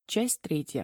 Часть третья.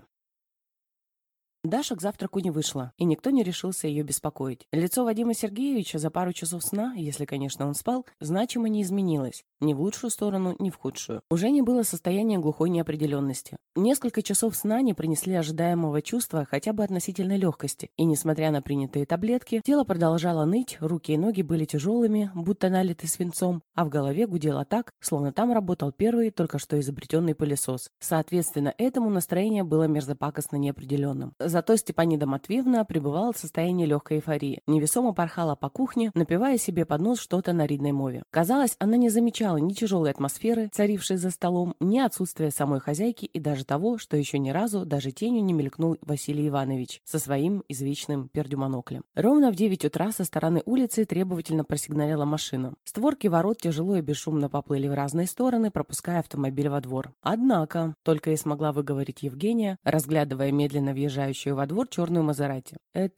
Даша к завтраку не вышла, и никто не решился ее беспокоить. Лицо Вадима Сергеевича за пару часов сна, если, конечно, он спал, значимо не изменилось. Ни в лучшую сторону, ни в худшую. У Жени было состояние глухой неопределенности. Несколько часов сна не принесли ожидаемого чувства хотя бы относительной легкости, и, несмотря на принятые таблетки, тело продолжало ныть, руки и ноги были тяжелыми, будто налиты свинцом, а в голове гудело так, словно там работал первый, только что изобретенный пылесос. Соответственно, этому настроение было мерзопакостно неопределенным. Зато Степанида Матвеевна пребывала в состоянии легкой эйфории. Невесомо порхала по кухне, напевая себе под нос что-то на ридной мове. Казалось, она не замечала ни тяжелой атмосферы, царившей за столом, ни отсутствия самой хозяйки и даже того, что еще ни разу даже тенью не мелькнул Василий Иванович со своим извечным пердюмоноклем. Ровно в 9 утра со стороны улицы требовательно просигналила машина. Створки ворот тяжело и бесшумно поплыли в разные стороны, пропуская автомобиль во двор. Однако, только и смогла выговорить Евгения, разглядывая медленно въезжающую во двор черную Мазерати.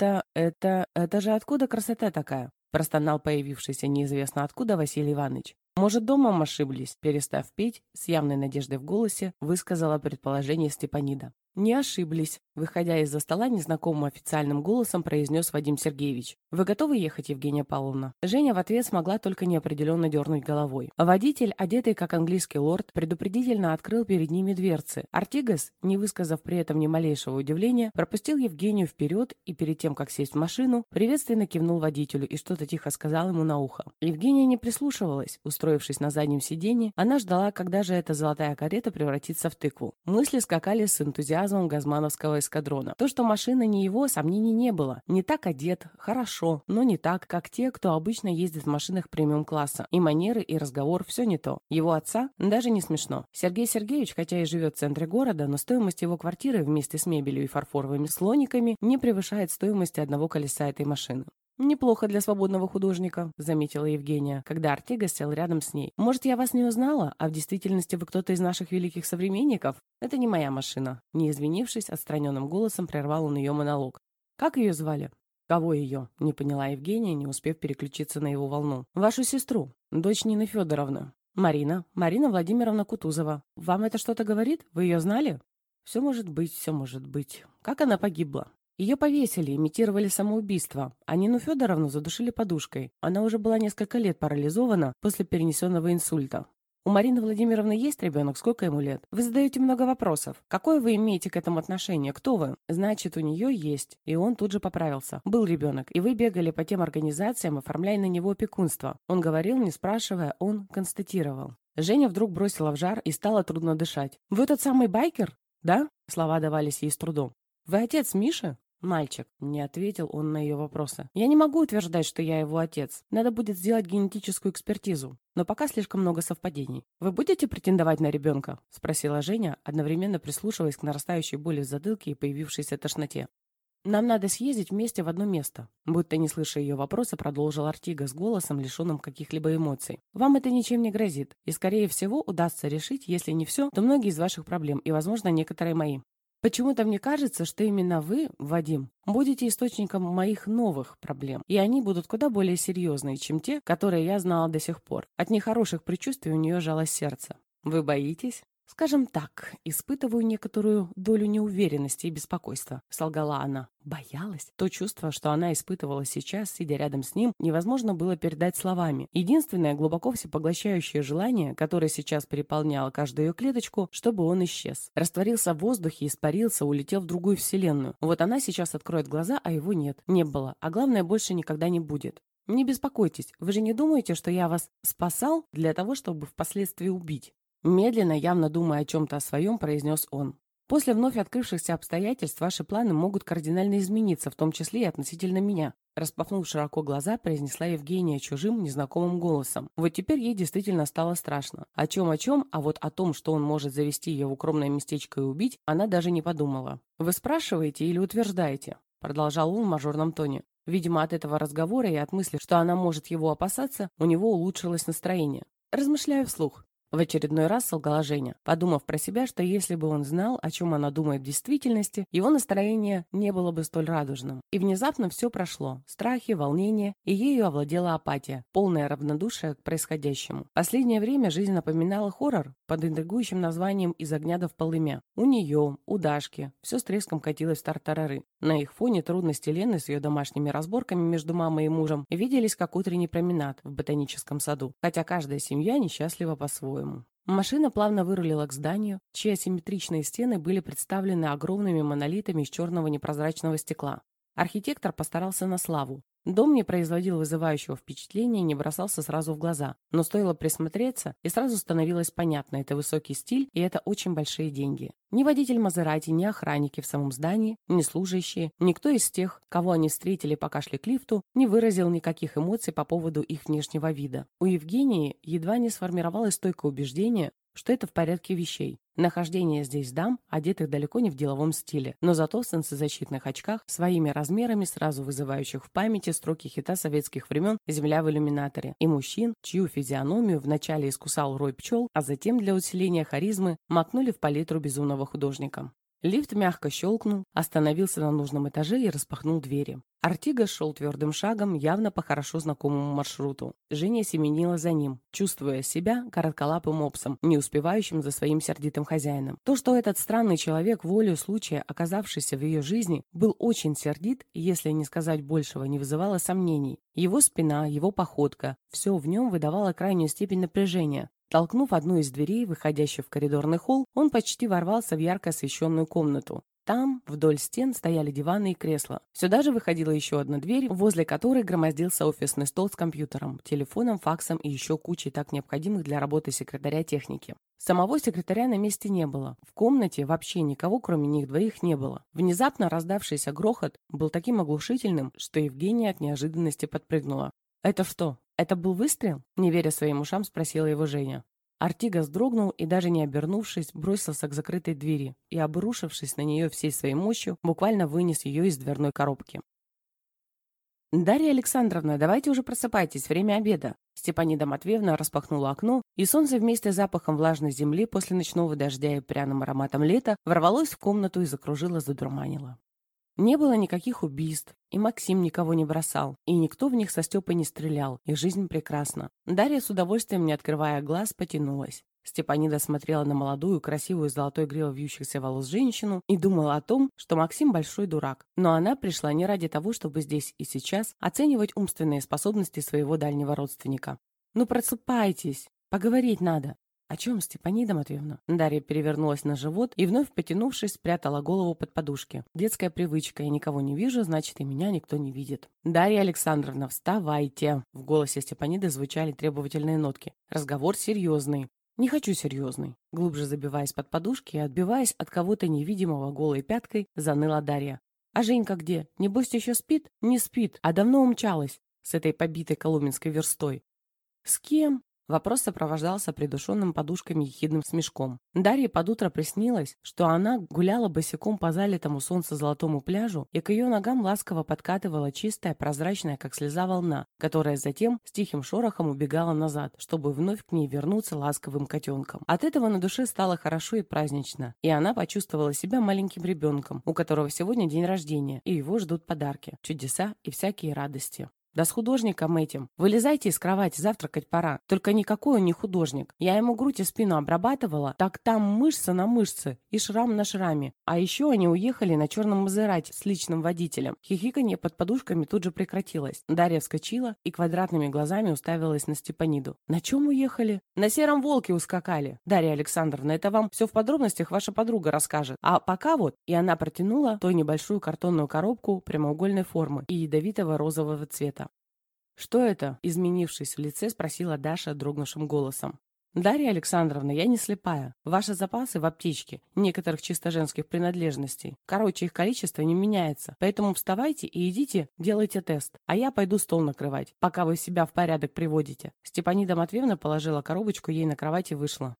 Это же откуда красота такая?» простонал появившийся неизвестно откуда Василий Иванович. «Может, домом ошиблись?» Перестав петь, с явной надеждой в голосе, высказала предположение Степанида. «Не ошиблись», — выходя из-за стола незнакомым официальным голосом произнес Вадим Сергеевич. «Вы готовы ехать, Евгения Павловна?» Женя в ответ смогла только неопределенно дернуть головой. Водитель, одетый как английский лорд, предупредительно открыл перед ними дверцы. Артигас, не высказав при этом ни малейшего удивления, пропустил Евгению вперед и перед тем, как сесть в машину, приветственно кивнул водителю и что-то тихо сказал ему на ухо. Евгения не прислушивалась. Устроившись на заднем сиденье, она ждала, когда же эта золотая карета превратится в тыкву. Мысли скакали с энтузиазмом газмановского эскадрона. То, что машина не его, сомнений не было. Не так одет, хорошо, но не так, как те, кто обычно ездит в машинах премиум-класса. И манеры, и разговор – все не то. Его отца даже не смешно. Сергей Сергеевич, хотя и живет в центре города, но стоимость его квартиры вместе с мебелью и фарфоровыми слониками не превышает стоимости одного колеса этой машины. «Неплохо для свободного художника», — заметила Евгения, когда Артига сел рядом с ней. «Может, я вас не узнала, а в действительности вы кто-то из наших великих современников? Это не моя машина». Не извинившись, отстраненным голосом прервал он ее монолог. «Как ее звали?» «Кого ее?» — не поняла Евгения, не успев переключиться на его волну. «Вашу сестру, дочь Нины Федоровны. Марина Владимировна Кутузова. Вам это что-то говорит? Вы ее знали?» «Все может быть, все может быть. Как она погибла?» Ее повесили, имитировали самоубийство, а Нину Федоровну задушили подушкой. Она уже была несколько лет парализована после перенесенного инсульта. У Марины Владимировны есть ребенок? Сколько ему лет? Вы задаете много вопросов. Какое вы имеете к этому отношение? Кто вы? Значит, у нее есть. И он тут же поправился. Был ребенок, и вы бегали по тем организациям, оформляя на него опекунство. Он говорил, не спрашивая, он констатировал. Женя вдруг бросила в жар и стало трудно дышать. «Вы тот самый байкер?» «Да?» Слова давались ей с трудом. «Вы отец Миши?» «Мальчик», — не ответил он на ее вопросы. «Я не могу утверждать, что я его отец. Надо будет сделать генетическую экспертизу. Но пока слишком много совпадений. Вы будете претендовать на ребенка?» — спросила Женя, одновременно прислушиваясь к нарастающей боли в затылке и появившейся тошноте. «Нам надо съездить вместе в одно место», — будто не слыша ее вопроса, продолжил Артига с голосом, лишенным каких-либо эмоций. «Вам это ничем не грозит, и, скорее всего, удастся решить, если не все, то многие из ваших проблем, и, возможно, некоторые мои. Почему-то мне кажется, что именно вы, Вадим, будете источником моих новых проблем, и они будут куда более серьезные, чем те, которые я знала до сих пор. От нехороших предчувствий у нее жалось сердце. Вы боитесь? Скажем так, испытываю некоторую долю неуверенности и беспокойства, солгала она. Боялась? То чувство, что она испытывала сейчас, сидя рядом с ним, невозможно было передать словами. Единственное глубоко всепоглощающее желание, которое сейчас переполняло каждую ее клеточку, чтобы он исчез. Растворился в воздухе, испарился, улетел в другую вселенную. Вот она сейчас откроет глаза, а его нет. Не было. А главное, больше никогда не будет. Не беспокойтесь, вы же не думаете, что я вас спасал для того, чтобы впоследствии убить? Медленно, явно думая о чем-то о своем, произнес он. «После вновь открывшихся обстоятельств ваши планы могут кардинально измениться, в том числе и относительно меня», распахнув широко глаза, произнесла Евгения чужим, незнакомым голосом. Вот теперь ей действительно стало страшно. О чем, а вот о том, что он может завести ее в укромное местечко и убить, она даже не подумала. «Вы спрашиваете или утверждаете?» Продолжал он в мажорном тоне. Видимо, от этого разговора и от мысли, что она может его опасаться, у него улучшилось настроение. «Размышляю вслух». В очередной раз солгала Женя, подумав про себя, что если бы он знал, о чем она думает в действительности, его настроение не было бы столь радужным. И внезапно все прошло. Страхи, волнение, и ею овладела апатия, полное равнодушие к происходящему. Последнее время жизнь напоминала хоррор под интригующим названием «Из огня до в полымя». У нее, у Дашки, все с треском катилось в тартарары. На их фоне трудности Лены с ее домашними разборками между мамой и мужем виделись как утренний променад в ботаническом саду, хотя каждая семья несчастлива по-своему. Машина плавно вырулила к зданию, чьи асимметричные стены были представлены огромными монолитами из черного непрозрачного стекла. Архитектор постарался на славу. Дом не производил вызывающего впечатления и не бросался сразу в глаза. Но стоило присмотреться, и сразу становилось понятно, это высокий стиль, и это очень большие деньги. Ни водитель Мазерати, ни охранники в самом здании, ни служащие, никто из тех, кого они встретили, пока шли к лифту, не выразил никаких эмоций по поводу их внешнего вида. У Евгении едва не сформировалось стойкое убеждение, что это в порядке вещей. Нахождение здесь дам, одетых далеко не в деловом стиле, но зато в солнцезащитных очках, своими размерами сразу вызывающих в памяти строки хита советских времен «Земля в иллюминаторе», и мужчин, чью физиономию вначале искусал рой пчел, а затем для усиления харизмы макнули в палитру безумного художника. Лифт мягко щелкнул, остановился на нужном этаже и распахнул двери. Артига шел твердым шагом, явно по хорошо знакомому маршруту. Женя семенила за ним, чувствуя себя коротколапым мопсом, не успевающим за своим сердитым хозяином. То, что этот странный человек, волею случая, оказавшийся в ее жизни, был очень сердит, если не сказать большего, не вызывало сомнений. Его спина, его походка, все в нем выдавало крайнюю степень напряжения. Толкнув одну из дверей, выходящую в коридорный холл, он почти ворвался в ярко освещенную комнату. Там, вдоль стен, стояли диваны и кресла. Сюда же выходила еще одна дверь, возле которой громоздился офисный стол с компьютером, телефоном, факсом и еще кучей так необходимых для работы секретаря техники. Самого секретаря на месте не было. В комнате вообще никого, кроме них двоих, не было. Внезапно раздавшийся грохот был таким оглушительным, что Евгения от неожиданности подпрыгнула. «Это что? Это был выстрел?» Не веря своим ушам, спросила его Женя. Артига вздрогнул и, даже не обернувшись, бросился к закрытой двери и, обрушившись на нее всей своей мощью, буквально вынес ее из дверной коробки. «Дарья Александровна, давайте уже просыпайтесь, время обеда!» Степанида Матвеевна распахнула окно, и солнце вместе с запахом влажной земли после ночного дождя и пряным ароматом лета ворвалось в комнату и закружило, задурманило. Не было никаких убийств, и Максим никого не бросал, и никто в них со Степой не стрелял, и жизнь прекрасна. Дарья с удовольствием, не открывая глаз, потянулась. Степанида смотрела на молодую, красивую, с золотой гривой вьющихся волос женщину и думала о том, что Максим большой дурак. Но она пришла не ради того, чтобы здесь и сейчас оценивать умственные способности своего дальнего родственника. «Ну просыпайтесь, поговорить надо». «О чем, Степанида Матвеевна?» Дарья перевернулась на живот и, вновь потянувшись, спрятала голову под подушки. Детская привычка: я никого не вижу, значит, и меня никто не видит. «Дарья Александровна, вставайте!» В голосе Степаниды звучали требовательные нотки. «Разговор серьезный». «Не хочу серьезный». Глубже забиваясь под подушки и отбиваясь от кого-то невидимого голой пяткой, заныла Дарья. «А Женька где? Небось, еще спит?» «Не спит, а давно умчалась с этой побитой коломенской верстой». «С кем?» Вопрос сопровождался придушенным подушками и ехидным смешком. Дарье под утро приснилось, что она гуляла босиком по залитому солнцу золотому пляжу, и к ее ногам ласково подкатывала чистая, прозрачная, как слеза, волна, которая затем с тихим шорохом убегала назад, чтобы вновь к ней вернуться ласковым котенком. От этого на душе стало хорошо и празднично, и она почувствовала себя маленьким ребенком, у которого сегодня день рождения, и его ждут подарки, чудеса и всякие радости. «Да с художником этим. Вылезайте из кровати, завтракать пора. Только никакой он не художник. Я ему грудь и спину обрабатывала, так там мышца на мышце и шрам на шраме. А еще они уехали на черном Мазерати с личным водителем». Хихиканье под подушками тут же прекратилось. Дарья вскочила и квадратными глазами уставилась на Степаниду. «На чем уехали?» «На сером волке ускакали. Дарья Александровна, это вам все в подробностях ваша подруга расскажет. А пока вот...» И она протянула той небольшую картонную коробку прямоугольной формы и ядовитого розового цвета. «Что это?» — изменившись в лице, спросила Даша дрогнувшим голосом. «Дарья Александровна, я не слепая. Ваши запасы в аптечке, некоторых чисто женских принадлежностей. Короче, их количество не меняется. Поэтому вставайте и идите, делайте тест. А я пойду стол накрывать, пока вы себя в порядок приводите». Степанида Матвеевна положила коробочку ей на кровать и вышла.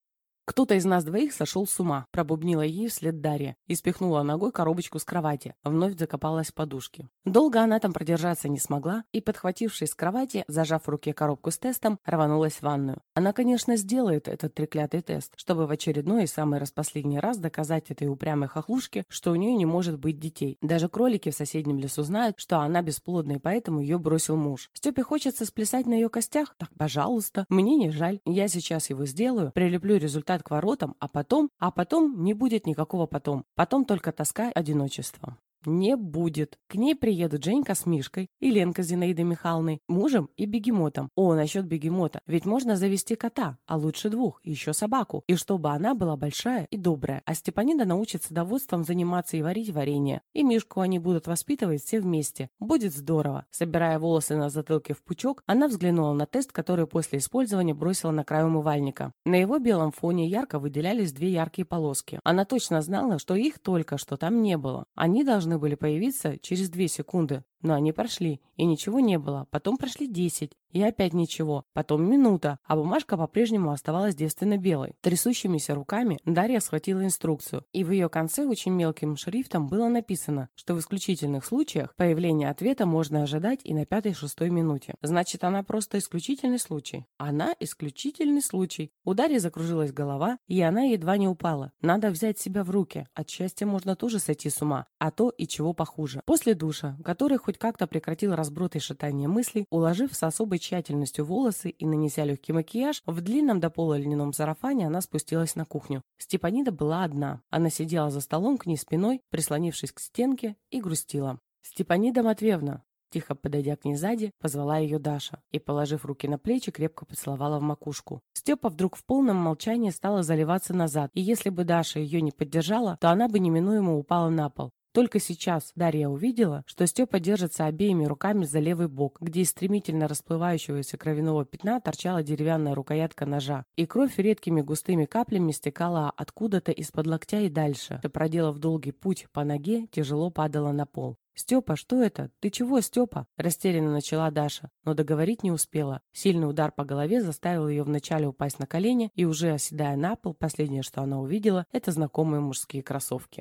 «Кто-то из нас двоих сошел с ума», — пробубнила ей вслед Дарья и спихнула ногой коробочку с кровати, вновь закопалась в подушки. Долго она там продержаться не смогла и, подхватившись с кровати, зажав в руке коробку с тестом, рванулась в ванную. Она, конечно, сделает этот треклятый тест, чтобы в очередной и самый распоследний раз доказать этой упрямой хохлушке, что у нее не может быть детей. Даже кролики в соседнем лесу знают, что она бесплодна, и поэтому ее бросил муж. Степе хочется сплясать на ее костях? Так, пожалуйста, мне не жаль. Я сейчас его сделаю, прилеплю результат к воротам, а потом не будет никакого потом. Потом только тоска, одиночество. Не будет. К ней приедут Женька с Мишкой и Ленка с Зинаидой Михайловной, мужем и бегемотом. О, насчет бегемота. Ведь можно завести кота, а лучше двух, и еще собаку. И чтобы она была большая и добрая. А Степанида научится садоводством заниматься и варить варенье. И Мишку они будут воспитывать все вместе. Будет здорово. Собирая волосы на затылке в пучок, она взглянула на тест, который после использования бросила на край умывальника. На его белом фоне ярко выделялись две яркие полоски. Она точно знала, что их только что там не было. Они должны были появиться через 2 секунды, но они прошли, и ничего не было. Потом прошли 10, и опять ничего. Потом минута, а бумажка по-прежнему оставалась девственно белой. Трясущимися руками Дарья схватила инструкцию, и в ее конце очень мелким шрифтом было написано, что в исключительных случаях появление ответа можно ожидать и на 5-6 минуте. Значит, она просто исключительный случай. Она исключительный случай. У Дарьи закружилась голова, и она едва не упала. Надо взять себя в руки. От счастья можно тоже сойти с ума, а то и чего похуже. После душа, который хоть как-то прекратил разброд и шатание мыслей, уложив с особой тщательностью волосы и нанеся легкий макияж, в длинном до пола льняном сарафане она спустилась на кухню. Степанида была одна. Она сидела за столом к ней спиной, прислонившись к стенке, и грустила. «Степанида Матвеевна!» Тихо подойдя к ней сзади, позвала ее Даша и, положив руки на плечи, крепко поцеловала в макушку. Степа вдруг в полном молчании стала заливаться назад, и если бы Даша ее не поддержала, то она бы неминуемо упала на пол. Только сейчас Дарья увидела, что Степа держится обеими руками за левый бок, где из стремительно расплывающегося кровяного пятна торчала деревянная рукоятка ножа, и кровь редкими густыми каплями стекала откуда-то из-под локтя и дальше, проделав долгий путь по ноге, тяжело падала на пол. «Степа, что это? Ты чего, Степа?» – растерянно начала Даша, но договорить не успела. Сильный удар по голове заставил ее вначале упасть на колени, и уже оседая на пол, последнее, что она увидела, это знакомые мужские кроссовки.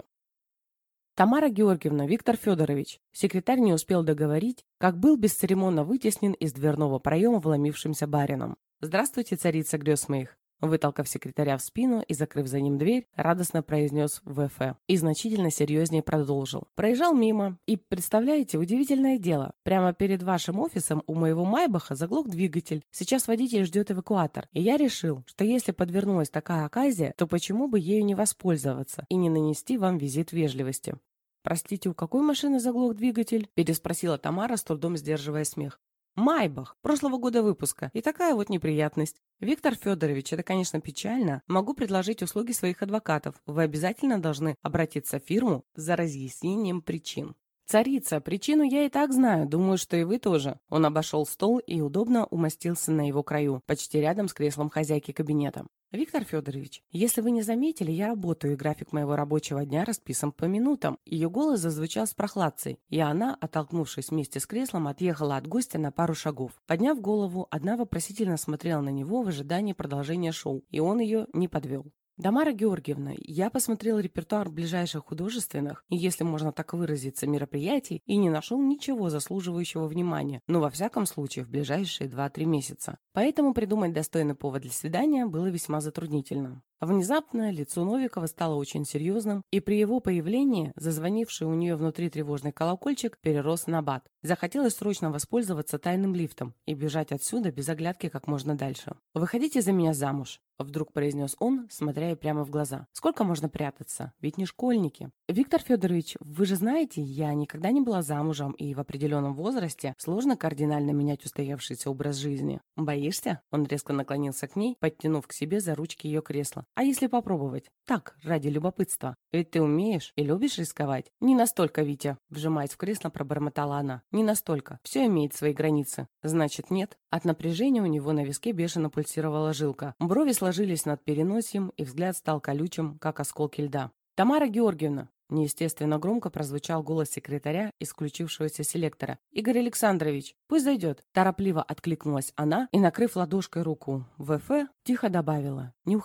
«Тамара Георгиевна, Виктор Федорович». Секретарь не успел договорить, как был бесцеремонно вытеснен из дверного проема вломившимся барином. «Здравствуйте, царица грез моих». Вытолкав секретаря в спину и закрыв за ним дверь, радостно произнес ВФ и значительно серьезнее продолжил. «Проезжал мимо, и, представляете, удивительное дело. Прямо перед вашим офисом у моего Майбаха заглох двигатель. Сейчас водитель ждет эвакуатор. И я решил, что если подвернулась такая оказия, то почему бы ею не воспользоваться и не нанести вам визит вежливости?» «Простите, у какой машины заглох двигатель?» – переспросила Тамара, с трудом сдерживая смех. «Майбах, прошлого года выпуска. И такая вот неприятность. Виктор Федорович, это, конечно, печально. Могу предложить услуги своих адвокатов. Вы обязательно должны обратиться в фирму за разъяснением причин». «Царица, причину я и так знаю. Думаю, что и вы тоже». Он обошел стол и удобно умостился на его краю, почти рядом с креслом хозяйки кабинета. «Виктор Федорович, если вы не заметили, я работаю, и график моего рабочего дня расписан по минутам». Ее голос зазвучал с прохладцей, и она, оттолкнувшись вместе с креслом, отъехала от гостя на пару шагов. Подняв голову, одна вопросительно смотрела на него в ожидании продолжения шоу, и он ее не подвел. «Тамара Георгиевна, я посмотрел репертуар ближайших художественных, и, если можно так выразиться, мероприятий, и не нашел ничего заслуживающего внимания, но во всяком случае в ближайшие 2-3 месяца. Поэтому придумать достойный повод для свидания было весьма затруднительно». Внезапно лицо Новикова стало очень серьезным, и при его появлении зазвонивший у нее внутри тревожный колокольчик перерос на бат. Захотелось срочно воспользоваться тайным лифтом и бежать отсюда без оглядки как можно дальше. «Выходите за меня замуж», — вдруг произнес он, смотря ей прямо в глаза. «Сколько можно прятаться? Ведь не школьники». «Виктор Федорович, вы же знаете, я никогда не была замужем, и в определенном возрасте сложно кардинально менять устоявшийся образ жизни. Боишься?» Он резко наклонился к ней, подтянув к себе за ручки ее кресла. «А если попробовать? Так, ради любопытства. Ведь ты умеешь и любишь рисковать». «Не настолько, Витя», — вжимаясь в кресло, пробормотала она. «Не настолько. Все имеет свои границы». «Значит, нет». От напряжения у него на виске бешено пульсировала жилка. Брови сложились над переносием, и взгляд стал колючим, как осколки льда. «Тамара Георгиевна», — неестественно громко прозвучал голос секретаря, исключившегося селектора. «Игорь Александрович, пусть зайдет». Торопливо откликнулась она и, накрыв ладошкой руку ВФ, тихо добавила: «Не уходи».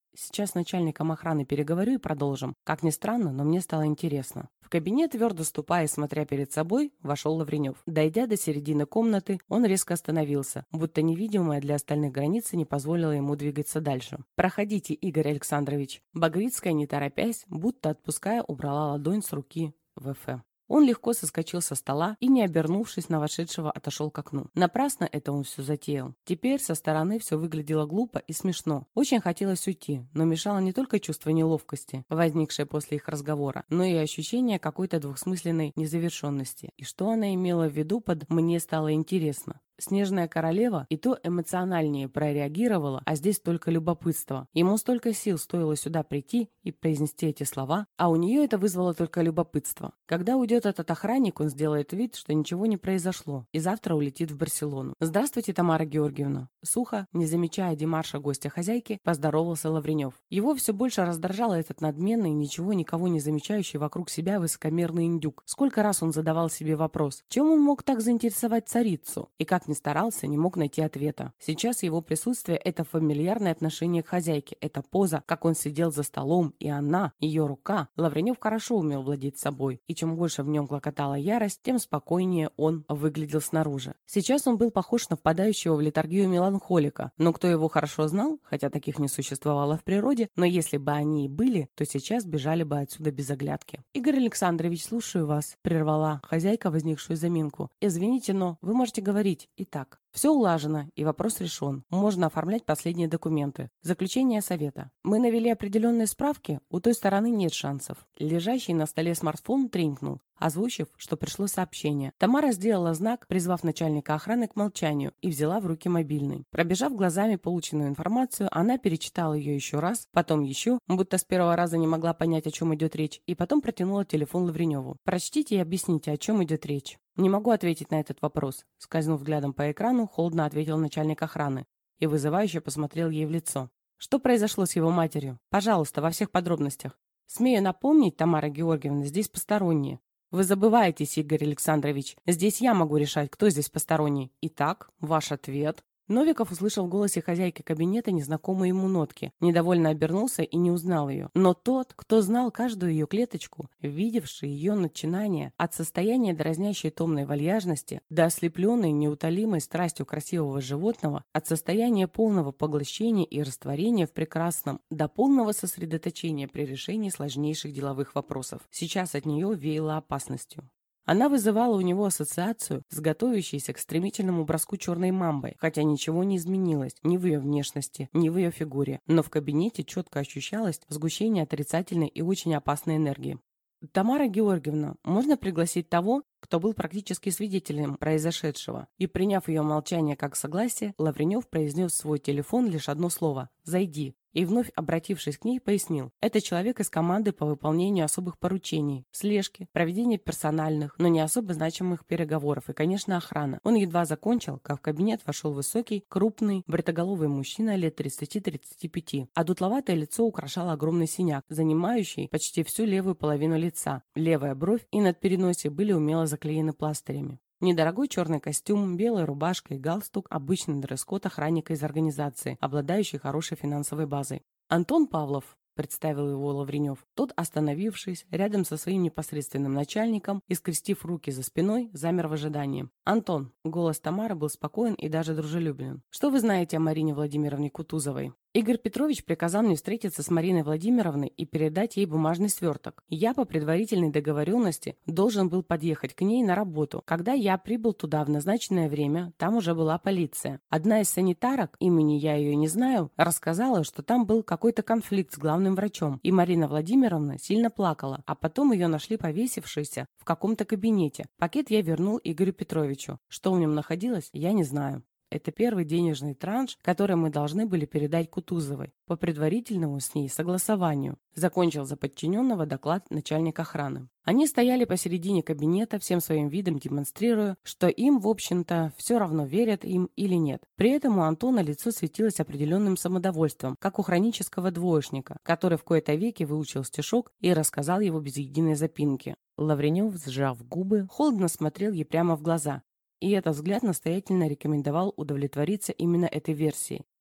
Сейчас с начальником охраны переговорю и продолжим. Как ни странно, но мне стало интересно. В кабинет, твердо ступая и смотря перед собой, вошел Лавренев. Дойдя до середины комнаты, он резко остановился, будто невидимая для остальных граница не позволила ему двигаться дальше. «Проходите, Игорь Александрович». Багрицкая, не торопясь, будто отпуская, убрала ладонь с руки ВФ. Он легко соскочил со стола и, не обернувшись на вошедшего, отошел к окну. Напрасно это он все затеял. Теперь со стороны все выглядело глупо и смешно. Очень хотелось уйти, но мешало не только чувство неловкости, возникшее после их разговора, но и ощущение какой-то двухсмысленной незавершенности. И что она имела в виду под «мне стало интересно». Снежная королева и то эмоциональнее прореагировала, а здесь только любопытство. Ему столько сил стоило сюда прийти и произнести эти слова, а у нее это вызвало только любопытство. Когда уйдет этот охранник, он сделает вид, что ничего не произошло, и завтра улетит в Барселону. «Здравствуйте, Тамара Георгиевна». Сухо, не замечая демарша гостя хозяйки, поздоровался Лавренев. Его все больше раздражал этот надменный, ничего никого не замечающий вокруг себя высокомерный индюк. Сколько раз он задавал себе вопрос, чем он мог так заинтересовать царицу, и как ни старался, не мог найти ответа. Сейчас его присутствие — это фамильярное отношение к хозяйке, это поза, как он сидел за столом, и она, ее рука. Лавренев хорошо умел владеть собой, и чем больше в нем клокотала ярость, тем спокойнее он выглядел снаружи. Сейчас он был похож на впадающего в летаргию меланхолика, но кто его хорошо знал, хотя таких не существовало в природе, но если бы они и были, то сейчас бежали бы отсюда без оглядки. «Игорь Александрович, слушаю вас», — прервала хозяйка возникшую заминку. «Извините, но вы можете говорить. Итак, все улажено, и вопрос решен. Можно оформлять последние документы. Заключение совета. Мы навели определенные справки, у той стороны нет шансов». Лежащий на столе смартфон тренькнул, озвучив, что пришло сообщение. Тамара сделала знак, призвав начальника охраны к молчанию, и взяла в руки мобильный. Пробежав глазами полученную информацию, она перечитала ее еще раз, потом еще, будто с первого раза не могла понять, о чем идет речь, и потом протянула телефон Лавреневу. «Прочтите и объясните, о чем идет речь». «Не могу ответить на этот вопрос», — скользнув взглядом по экрану, холодно ответил начальник охраны и вызывающе посмотрел ей в лицо. «Что произошло с его матерью? Пожалуйста, во всех подробностях. Смею напомнить, Тамара Георгиевна, здесь посторонние». «Вы забываетесь, Игорь Александрович. Здесь я могу решать, кто здесь посторонний. Итак, ваш ответ». Новиков услышал в голосе хозяйки кабинета незнакомые ему нотки, недовольно обернулся и не узнал ее. Но тот, кто знал каждую ее клеточку, видевший ее начинание от состояния дразнящей томной вальяжности до ослепленной неутолимой страстью красивого животного, от состояния полного поглощения и растворения в прекрасном до полного сосредоточения при решении сложнейших деловых вопросов, сейчас от нее веяло опасностью. Она вызывала у него ассоциацию с готовящейся к стремительному броску черной мамбой, хотя ничего не изменилось ни в ее внешности, ни в ее фигуре, но в кабинете четко ощущалось сгущение отрицательной и очень опасной энергии. «Тамара Георгиевна, можно пригласить того, кто был практически свидетелем произошедшего?» И, приняв ее молчание как согласие, Лавренев произнес в свой телефон лишь одно слово «Зайди». И вновь, обратившись к ней, пояснил. Это человек из команды по выполнению особых поручений, слежки, проведения персональных, но не особо значимых переговоров и, конечно, охрана. Он едва закончил, как в кабинет вошел высокий, крупный, бритоголовый мужчина лет 30-35, а дутловатое лицо украшал огромный синяк, занимающий почти всю левую половину лица. Левая бровь и над переносе были умело заклеены пластырями. Недорогой черный костюм, белая рубашка и галстук – обычный дресс-код охранника из организации, обладающей хорошей финансовой базой. «Антон Павлов», – представил его Лавренев. Тот, остановившись рядом со своим непосредственным начальником и скрестив руки за спиной, замер в ожидании. «Антон», – голос Тамары был спокоен и даже дружелюбен. «Что вы знаете о Марине Владимировне Кутузовой?» Игорь Петрович приказал мне встретиться с Мариной Владимировной и передать ей бумажный сверток. Я по предварительной договоренности должен был подъехать к ней на работу. Когда я прибыл туда в назначенное время, там уже была полиция. Одна из санитарок, имени я ее не знаю, рассказала, что там был какой-то конфликт с главным врачом, и Марина Владимировна сильно плакала, а потом ее нашли повесившейся в каком-то кабинете. Пакет я вернул Игорю Петровичу. Что в нем находилось, я не знаю. Это первый денежный транш, который мы должны были передать Кутузовой по предварительному с ней согласованию. Закончил за подчиненного доклад начальник охраны. Они стояли посередине кабинета, всем своим видом демонстрируя, что им, в общем-то, все равно, верят им или нет. При этом у Антона лицо светилось определенным самодовольством, как у хронического двоечника, который в кои-то веки выучил стишок и рассказал его без единой запинки. Лавренев, сжав губы, холодно смотрел ей прямо в глаза. И этот взгляд настоятельно рекомендовал удовлетвориться именно этой версией.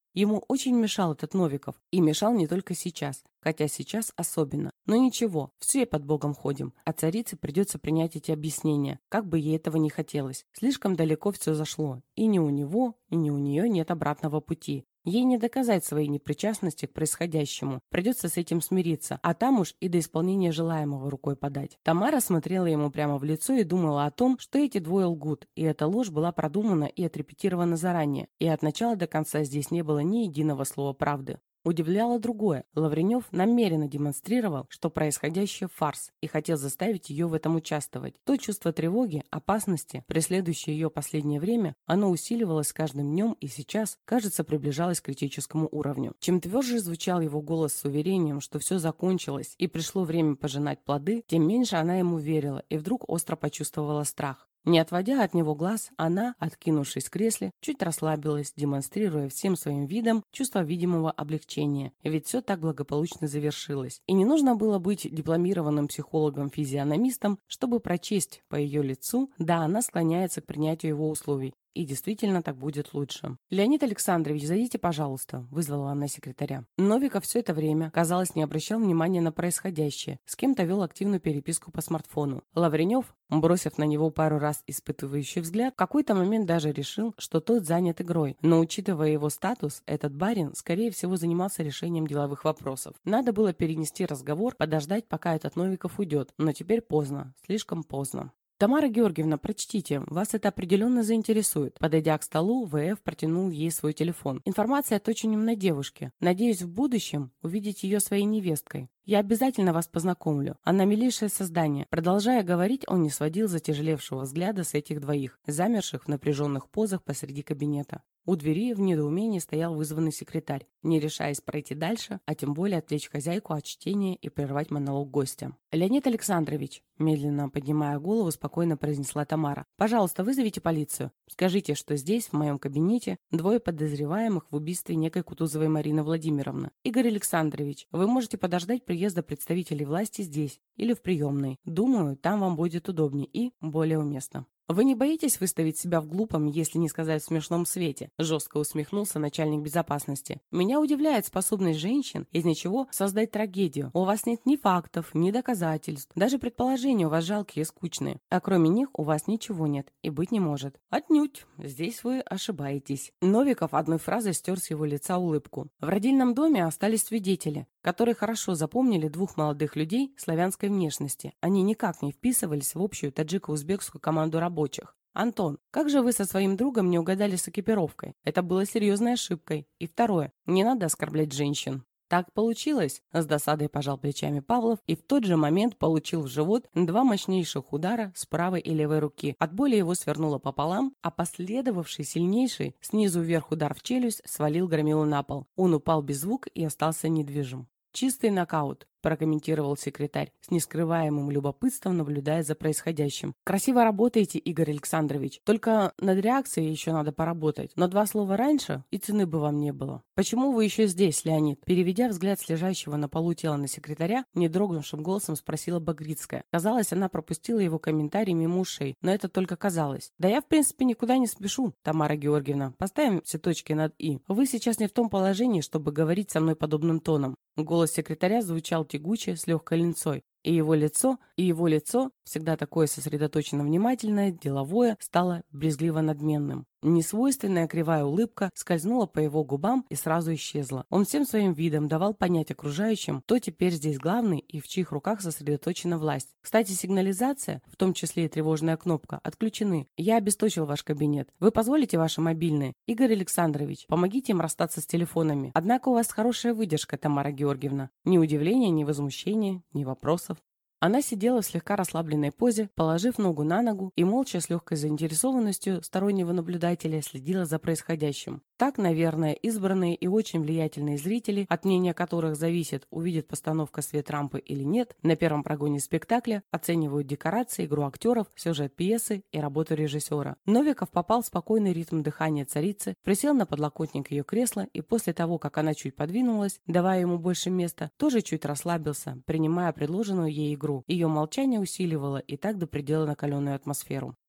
Ему очень мешал этот Новиков, и мешал не только сейчас, хотя сейчас особенно. Но ничего, все под Богом ходим, а царице придется принять эти объяснения, как бы ей этого не хотелось. Слишком далеко все зашло, и ни у него, и ни у нее нет обратного пути. Ей не доказать своей непричастности к происходящему, придется с этим смириться, а там уж и до исполнения желаемого рукой подать. Тамара смотрела ему прямо в лицо и думала о том, что эти двое лгут, и эта ложь была продумана и отрепетирована заранее, и от начала до конца здесь не было ни единого слова правды. Удивляло другое. Лавренев намеренно демонстрировал, что происходящее фарс, и хотел заставить ее в этом участвовать. То чувство тревоги, опасности, преследующее ее последнее время, оно усиливалось с каждым днем и сейчас, кажется, приближалось к критическому уровню. Чем тверже звучал его голос с уверением, что все закончилось и пришло время пожинать плоды, тем меньше она ему верила и вдруг остро почувствовала страх. Не отводя от него глаз, она, откинувшись в кресле, чуть расслабилась, демонстрируя всем своим видом чувство видимого облегчения. Ведь все так благополучно завершилось. И не нужно было быть дипломированным психологом-физиономистом, чтобы прочесть по ее лицу, да, она склоняется к принятию его условий. И действительно так будет лучше. «Леонид Александрович, зайдите, пожалуйста», — вызвала она секретаря. Новиков все это время, казалось, не обращал внимания на происходящее. С кем-то вел активную переписку по смартфону. Лавренев, бросив на него пару раз испытывающий взгляд, в какой-то момент даже решил, что тот занят игрой. Но, учитывая его статус, этот барин, скорее всего, занимался решением деловых вопросов. Надо было перенести разговор, подождать, пока этот Новиков уйдет. Но теперь поздно, слишком поздно. «Тамара Георгиевна, прочтите, вас это определенно заинтересует». Подойдя к столу, В.Ф. протянул ей свой телефон. «Информация от очень умной девушки. Надеюсь, в будущем увидеть ее своей невесткой. Я обязательно вас познакомлю. Она милейшее создание». Продолжая говорить, он не сводил затяжелевшего взгляда с этих двоих, замерших в напряженных позах посреди кабинета. У двери в недоумении стоял вызванный секретарь, не решаясь пройти дальше, а тем более отвлечь хозяйку от чтения и прервать монолог гостя. «Леонид Александрович», медленно поднимая голову, спокойно произнесла Тамара, «пожалуйста, вызовите полицию. Скажите, что здесь, в моем кабинете, двое подозреваемых в убийстве некой Кутузовой Марины Владимировны. Игорь Александрович, вы можете подождать приезда представителей власти здесь или в приемной. Думаю, там вам будет удобнее и более уместно». «Вы не боитесь выставить себя в глупом, если не сказать в смешном свете?» Жестко усмехнулся начальник безопасности. «Меня удивляет способность женщин из ничего создать трагедию. У вас нет ни фактов, ни доказательств. Даже предположения у вас жалкие и скучные. А кроме них у вас ничего нет и быть не может». «Отнюдь. Здесь вы ошибаетесь». Новиков одной фразой стер с его лица улыбку. В родильном доме остались свидетели, которые хорошо запомнили двух молодых людей славянской внешности. Они никак не вписывались в общую таджико-узбекскую команду рабочих. «Антон, как же вы со своим другом не угадали с экипировкой? Это было серьезной ошибкой. И второе, не надо оскорблять женщин». «Так получилось», — с досадой пожал плечами Павлов и в тот же момент получил в живот два мощнейших удара с правой и левой руки. От боли его свернуло пополам, а последовавший сильнейший снизу вверх удар в челюсть свалил громилу на пол. Он упал без звука и остался недвижим. «Чистый нокаут», – прокомментировал секретарь, с нескрываемым любопытством наблюдая за происходящим. «Красиво работаете, Игорь Александрович. Только над реакцией еще надо поработать. Но два слова раньше, и цены бы вам не было». «Почему вы еще здесь, Леонид?» Переведя взгляд с лежащего на полу тела на секретаря, не дрогнувшим голосом спросила Багрицкая. Казалось, она пропустила его комментарий мимо ушей, но это только казалось. «Да я, в принципе, никуда не спешу, Тамара Георгиевна. Поставим все точки над «и». Вы сейчас не в том положении, чтобы говорить со мной подобным тоном». Голос секретаря звучал тягуче, с легкой линцой. И его лицо, всегда такое сосредоточенно внимательное, деловое, стало брезгливо надменным. Несвойственная кривая улыбка скользнула по его губам и сразу исчезла. Он всем своим видом давал понять окружающим, кто теперь здесь главный и в чьих руках сосредоточена власть. Кстати, сигнализация, в том числе и тревожная кнопка, отключены. Я обесточил ваш кабинет. Вы позволите ваши мобильные? Игорь Александрович, помогите им расстаться с телефонами. Однако у вас хорошая выдержка, Тамара Георгиевна. Ни удивления, ни возмущения, ни вопросов. Она сидела в слегка расслабленной позе, положив ногу на ногу и молча с легкой заинтересованностью стороннего наблюдателя следила за происходящим. Так, наверное, избранные и очень влиятельные зрители, от мнения которых зависит, увидит постановка «Свет рампы» или нет, на первом прогоне спектакля оценивают декорации, игру актеров, сюжет пьесы и работу режиссера. Новиков попал в спокойный ритм дыхания царицы, присел на подлокотник ее кресла и после того, как она чуть подвинулась, давая ему больше места, тоже чуть расслабился, принимая предложенную ей игру. Ее молчание усиливало и так до предела накаленную атмосферу.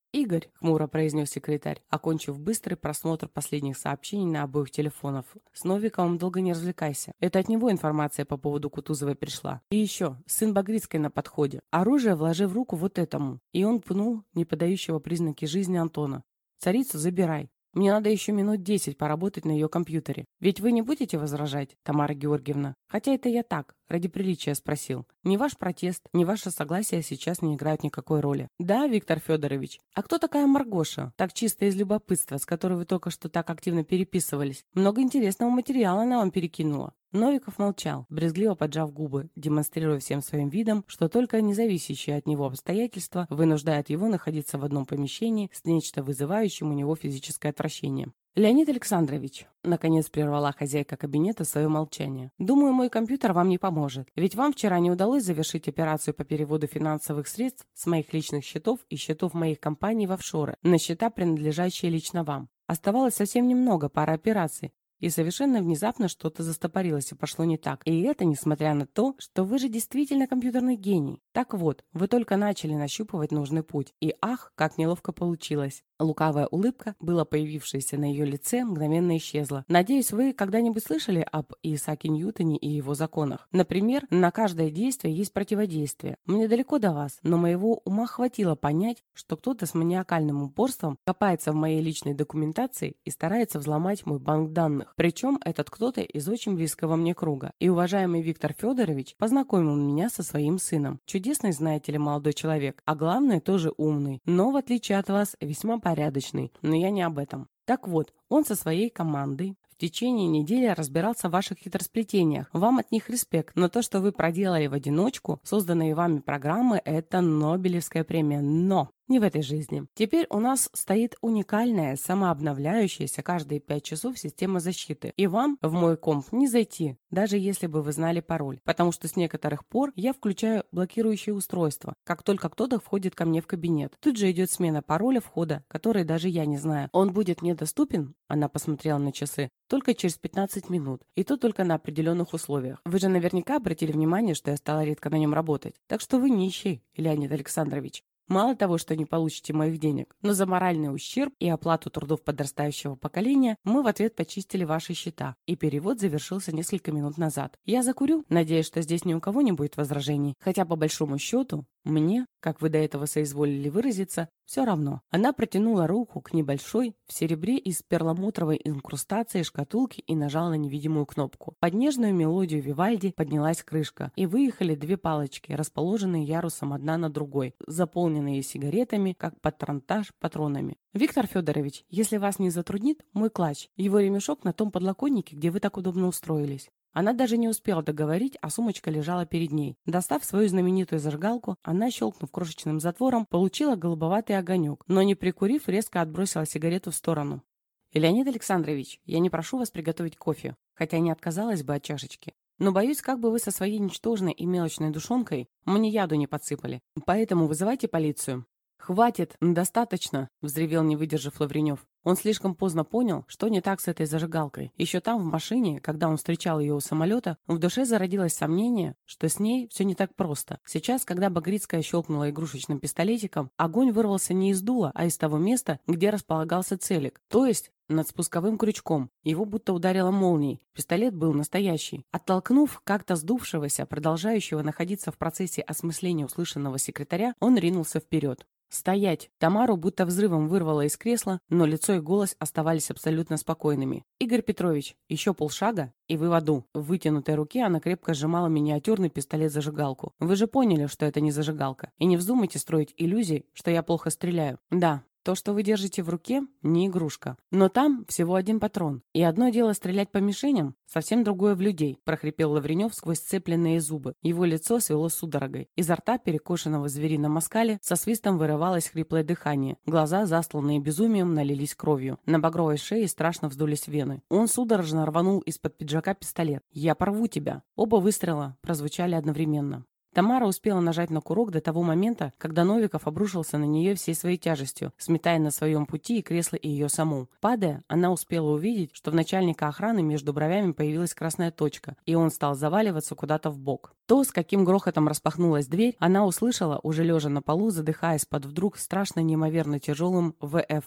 «Игорь», — хмуро произнес секретарь, окончив быстрый просмотр последних сообщений на обоих телефонах. «С Новиковым долго не развлекайся. Это от него информация по поводу Кутузовой пришла. И еще, сын Багрицкой на подходе. Оружие вложи в руку вот этому». И он пнул не подающего признаки жизни Антона. «Царицу забирай. Мне надо еще минут 10 поработать на ее компьютере. Ведь вы не будете возражать, Тамара Георгиевна? Хотя это я так, ради приличия спросил. Ни ваш протест, ни ваше согласие сейчас не играют никакой роли». «Да, Виктор Федорович. А кто такая Маргоша? Так чисто из любопытства, с которой вы только что так активно переписывались. Много интересного материала она вам перекинула». Новиков молчал, брезгливо поджав губы, демонстрируя всем своим видом, что только независящие от него обстоятельства вынуждают его находиться в одном помещении с нечто вызывающим у него физическое отвращение. «Леонид Александрович», — наконец прервала хозяйка кабинета свое молчание, «думаю, мой компьютер вам не поможет. Ведь вам вчера не удалось завершить операцию по переводу финансовых средств с моих личных счетов и счетов моих компаний в офшоры на счета, принадлежащие лично вам. Оставалось совсем немного, пара операций. И совершенно внезапно что-то застопорилось и пошло не так. И это несмотря на то, что вы же действительно компьютерный гений. Так вот, вы только начали нащупывать нужный путь. И ах, как неловко получилось». Лукавая улыбка, была появившаяся на ее лице, мгновенно исчезла. «Надеюсь, вы когда-нибудь слышали об Исааке Ньютоне и его законах? Например, на каждое действие есть противодействие. Мне далеко до вас, но моего ума хватило понять, что кто-то с маниакальным упорством копается в моей личной документации и старается взломать мой банк данных. Причем этот кто-то из очень близкого мне круга. И уважаемый Виктор Федорович познакомил меня со своим сыном. Чудесный, знаете ли, молодой человек, а главное, тоже умный, но, в отличие от вас, весьма порядочный, но я не об этом. Так вот, он со своей командой в течение недели разбирался в ваших хитросплетениях. Вам от них респект, но то, что вы проделали в одиночку, созданные вами программы, это Нобелевская премия. Но не в этой жизни. Теперь у нас стоит уникальная, самообновляющаяся каждые 5 часов система защиты. И вам в мой комп не зайти, даже если бы вы знали пароль. Потому что с некоторых пор я включаю блокирующее устройство, как только кто-то входит ко мне в кабинет. Тут же идет смена пароля входа, который даже я не знаю. Он будет мне доступен, она посмотрела на часы, только через 15 минут. И то только на определенных условиях. Вы же наверняка обратили внимание, что я стала редко на нем работать. Так что вы нищий, Леонид Александрович. Мало того, что не получите моих денег, но за моральный ущерб и оплату трудов подрастающего поколения мы в ответ почистили ваши счета, и перевод завершился несколько минут назад. Я закурю, надеясь, что здесь ни у кого не будет возражений, хотя по большому счету мне, как вы до этого соизволили выразиться, все равно. Она протянула руку к небольшой, в серебре и с перламутровой инкрустацией шкатулки и нажала на невидимую кнопку. Под нежную мелодию Вивальди поднялась крышка, и выехали 2 палочки, расположенные ярусом одна на другой, заполненные сигаретами, как патронтаж патронами. «Виктор Федорович, если вас не затруднит, мой клатч, его ремешок на том подлокотнике, где вы так удобно устроились». Она даже не успела договорить, а сумочка лежала перед ней. Достав свою знаменитую зажигалку, она, щелкнув крошечным затвором, получила голубоватый огонек, но не прикурив, резко отбросила сигарету в сторону. «Леонид Александрович, я не прошу вас приготовить кофе, хотя не отказалась бы от чашечки. Но боюсь, как бы вы со своей ничтожной и мелочной душонкой мне яду не подсыпали. Поэтому вызывайте полицию». «Хватит, достаточно», — взревел, не выдержав, Лавренев. Он слишком поздно понял, что не так с этой зажигалкой. Еще там, в машине, когда он встречал ее у самолета, в душе зародилось сомнение, что с ней все не так просто. Сейчас, когда Багрицкая щелкнула игрушечным пистолетиком, огонь вырвался не из дула, а из того места, где располагался целик, то есть над спусковым крючком. Его будто ударило молнией. Пистолет был настоящий. Оттолкнув как-то сдувшегося, продолжающего находиться в процессе осмысления услышанного секретаря, он ринулся вперед. «Стоять!» Тамару будто взрывом вырвало из кресла, но лицо и голос оставались абсолютно спокойными. «Игорь Петрович, еще полшага, и вы в аду». В вытянутой руке она крепко сжимала миниатюрный пистолет-зажигалку. «Вы же поняли, что это не зажигалка. И не вздумайте строить иллюзий, что я плохо стреляю. Да, то, что вы держите в руке, не игрушка. Но там всего 1 патрон. И одно дело стрелять по мишеням, совсем другое в людей», — прохрипел Лавренев сквозь сцепленные зубы. Его лицо свело судорогой. Изо рта, перекошенного зверином оскале, со свистом вырывалось хриплое дыхание. Глаза, застланные безумием, налились кровью. На багровой шее страшно вздулись вены. Он судорожно рванул из-под пиджака пистолет. «Я порву тебя». Оба выстрела прозвучали одновременно. Тамара успела нажать на курок до того момента, когда Новиков обрушился на нее всей своей тяжестью, сметая на своем пути и кресло, и ее саму. Падая, она успела увидеть, что в начальника охраны между бровями появилась красная точка, и он стал заваливаться куда-то в бок. То, с каким грохотом распахнулась дверь, она услышала, уже лежа на полу, задыхаясь под вдруг страшно неимоверно тяжелым ВФ.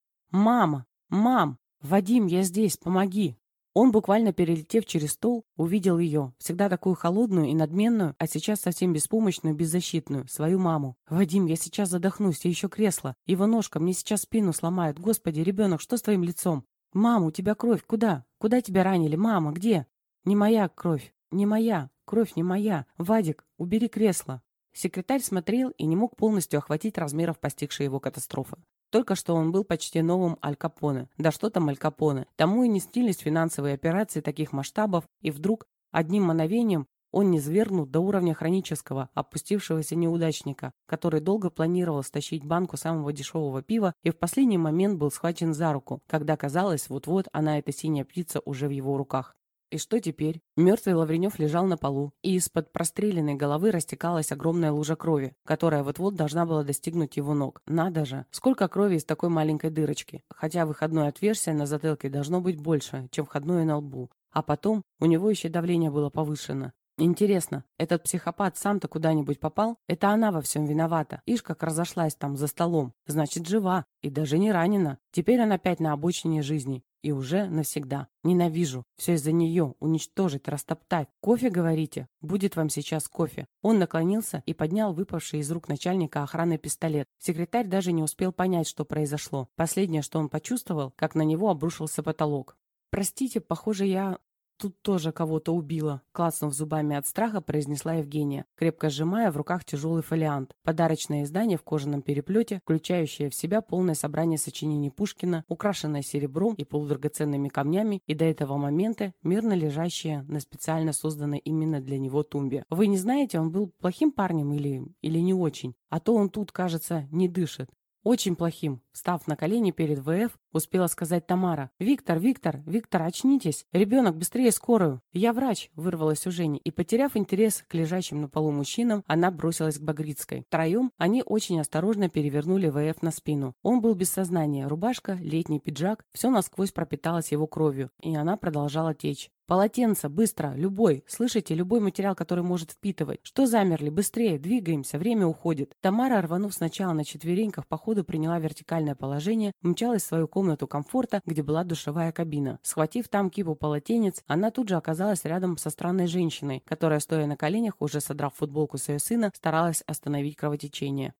«Мама! Мам! Вадим, я здесь, помоги!» Он, буквально перелетев через стол, увидел ее, всегда такую холодную и надменную, а сейчас совсем беспомощную, беззащитную, свою маму. «Вадим, я сейчас задохнусь, и еще кресло. Его ножка мне сейчас спину сломает. Господи, ребенок, что с твоим лицом? Мам, у тебя кровь. Куда? Куда тебя ранили? Мама, где?» «Не моя кровь. Не моя. Кровь не моя. Вадик, убери кресло». Секретарь смотрел и не мог полностью охватить размеров постигшей его катастрофы. Только что он был почти новым Аль Капоне. Да что там Аль Капоне? Тому и не снились финансовые операции таких масштабов, и вдруг, одним мановением, он низвергнут до уровня хронического, опустившегося неудачника, который долго планировал стащить банку самого дешевого пива и в последний момент был схвачен за руку, когда казалось, вот-вот она, эта синяя птица, уже в его руках. И что теперь? Мертвый Лавренев лежал на полу, и из-под простреленной головы растекалась огромная лужа крови, которая вот-вот должна была достигнуть его ног. Надо же! Сколько крови из такой маленькой дырочки? Хотя выходное отверстие на затылке должно быть больше, чем входное на лбу. А потом у него еще давление было повышено. Интересно, этот психопат сам-то куда-нибудь попал? Это она во всем виновата. Ишь, как разошлась там за столом. Значит, жива. И даже не ранена. Теперь она опять на обочине жизни. И уже навсегда. Ненавижу. Все из-за нее. Уничтожить, растоптать. Кофе, говорите? Будет вам сейчас кофе. Он наклонился и поднял выпавший из рук начальника охраны пистолет. Секретарь даже не успел понять, что произошло. Последнее, что он почувствовал, как на него обрушился потолок. «Простите, похоже, я тут тоже кого-то убила», — клацнув зубами от страха, произнесла Евгения, крепко сжимая в руках тяжелый фолиант. Подарочное издание в кожаном переплете, включающее в себя полное собрание сочинений Пушкина, украшенное серебром и полудрагоценными камнями, и до этого момента мирно лежащее на специально созданной именно для него тумбе. «Вы не знаете, он был плохим парнем или не очень? А то он тут, кажется, не дышит». «Очень плохим», — встав на колени перед ВФ, успела сказать Тамара. «Виктор, очнитесь! Ребенок, быстрее скорую!» «Я врач», — вырвалась у Жени, и, потеряв интерес к лежащим на полу мужчинам, она бросилась к Багрицкой. Втроем они очень осторожно перевернули ВФ на спину. Он был без сознания, рубашка, летний пиджак, все насквозь пропиталось его кровью, и она продолжала течь. «Полотенце, быстро, любой, слышите, любой материал, который может впитывать. Что замерли? Быстрее, двигаемся, время уходит». Тамара, рванув сначала на четвереньках, по ходу приняла вертикальное положение, мчалась в свою комнату комфорта, где была душевая кабина. Схватив там кипу полотенец, она тут же оказалась рядом со странной женщиной, которая, стоя на коленях, уже содрав футболку своего сына, старалась остановить кровотечение.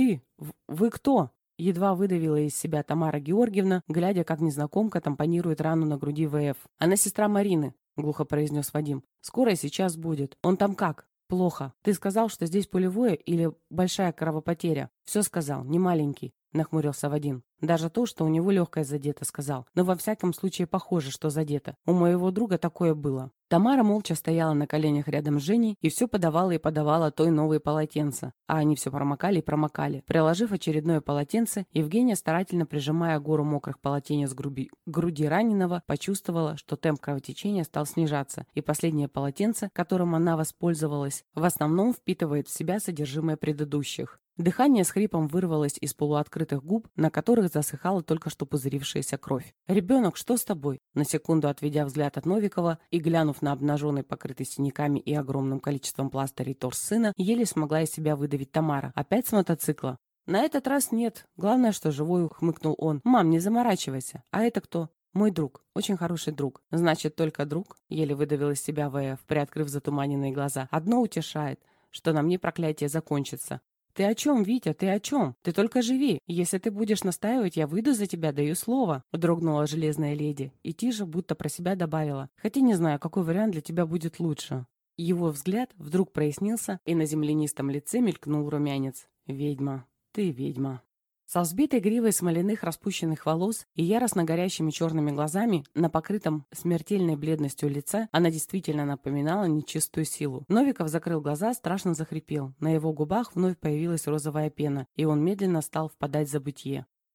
Вы кто?» Едва выдавила из себя Тамара Георгиевна, глядя, как незнакомка тампонирует рану на груди ВФ. «Она сестра Марины», — глухо произнес Вадим. «Скоро сейчас будет. Он там как?» «Плохо. Ты сказал, что здесь пулевое или большая кровопотеря?» «Все сказал, не маленький», — нахмурился Вадим. «Даже то, что у него легкое задето, сказал. Но во всяком случае похоже, что задето. У моего друга такое было». Тамара молча стояла на коленях рядом с Женей и все подавала и подавала той новые полотенца. А они все промокали и промокали. Приложив очередное полотенце, Евгения, старательно прижимая гору мокрых полотенец к груди раненого, почувствовала, что темп кровотечения стал снижаться, и последнее полотенце, которым она воспользовалась, в основном впитывает в себя содержимое предыдущих. Дыхание с хрипом вырвалось из полуоткрытых губ, на которых засыхала только что пузырившаяся кровь. «Ребенок, что с тобой?» На секунду отведя взгляд от Новикова и глянув на обнаженный, покрытый синяками и огромным количеством пластырей торс сына, еле смогла из себя выдавить Тамара. «Опять с мотоцикла?» «На этот раз нет. Главное, что живой», — хмыкнул он. «Мам, не заморачивайся. А это кто?» «Мой друг. Очень хороший друг». «Значит, только друг?» — еле выдавил из себя ВФ, приоткрыв затуманенные глаза. «Одно утешает, что на мне проклятие закончится». «Ты о чем, Витя, ты о чем? Ты только живи. Если ты будешь настаивать, я выйду за тебя, даю слово», — дрогнула железная леди и тише, будто про себя добавила. «Хотя не знаю, какой вариант для тебя будет лучше». Его взгляд вдруг прояснился, и на землянистом лице мелькнул румянец. «Ведьма, ты ведьма». Со взбитой гривой смоляных распущенных волос и яростно горящими черными глазами на покрытом смертельной бледностью лице она действительно напоминала нечистую силу. Новиков закрыл глаза, страшно захрипел. На его губах вновь появилась розовая пена, и он медленно стал впадать в забытье.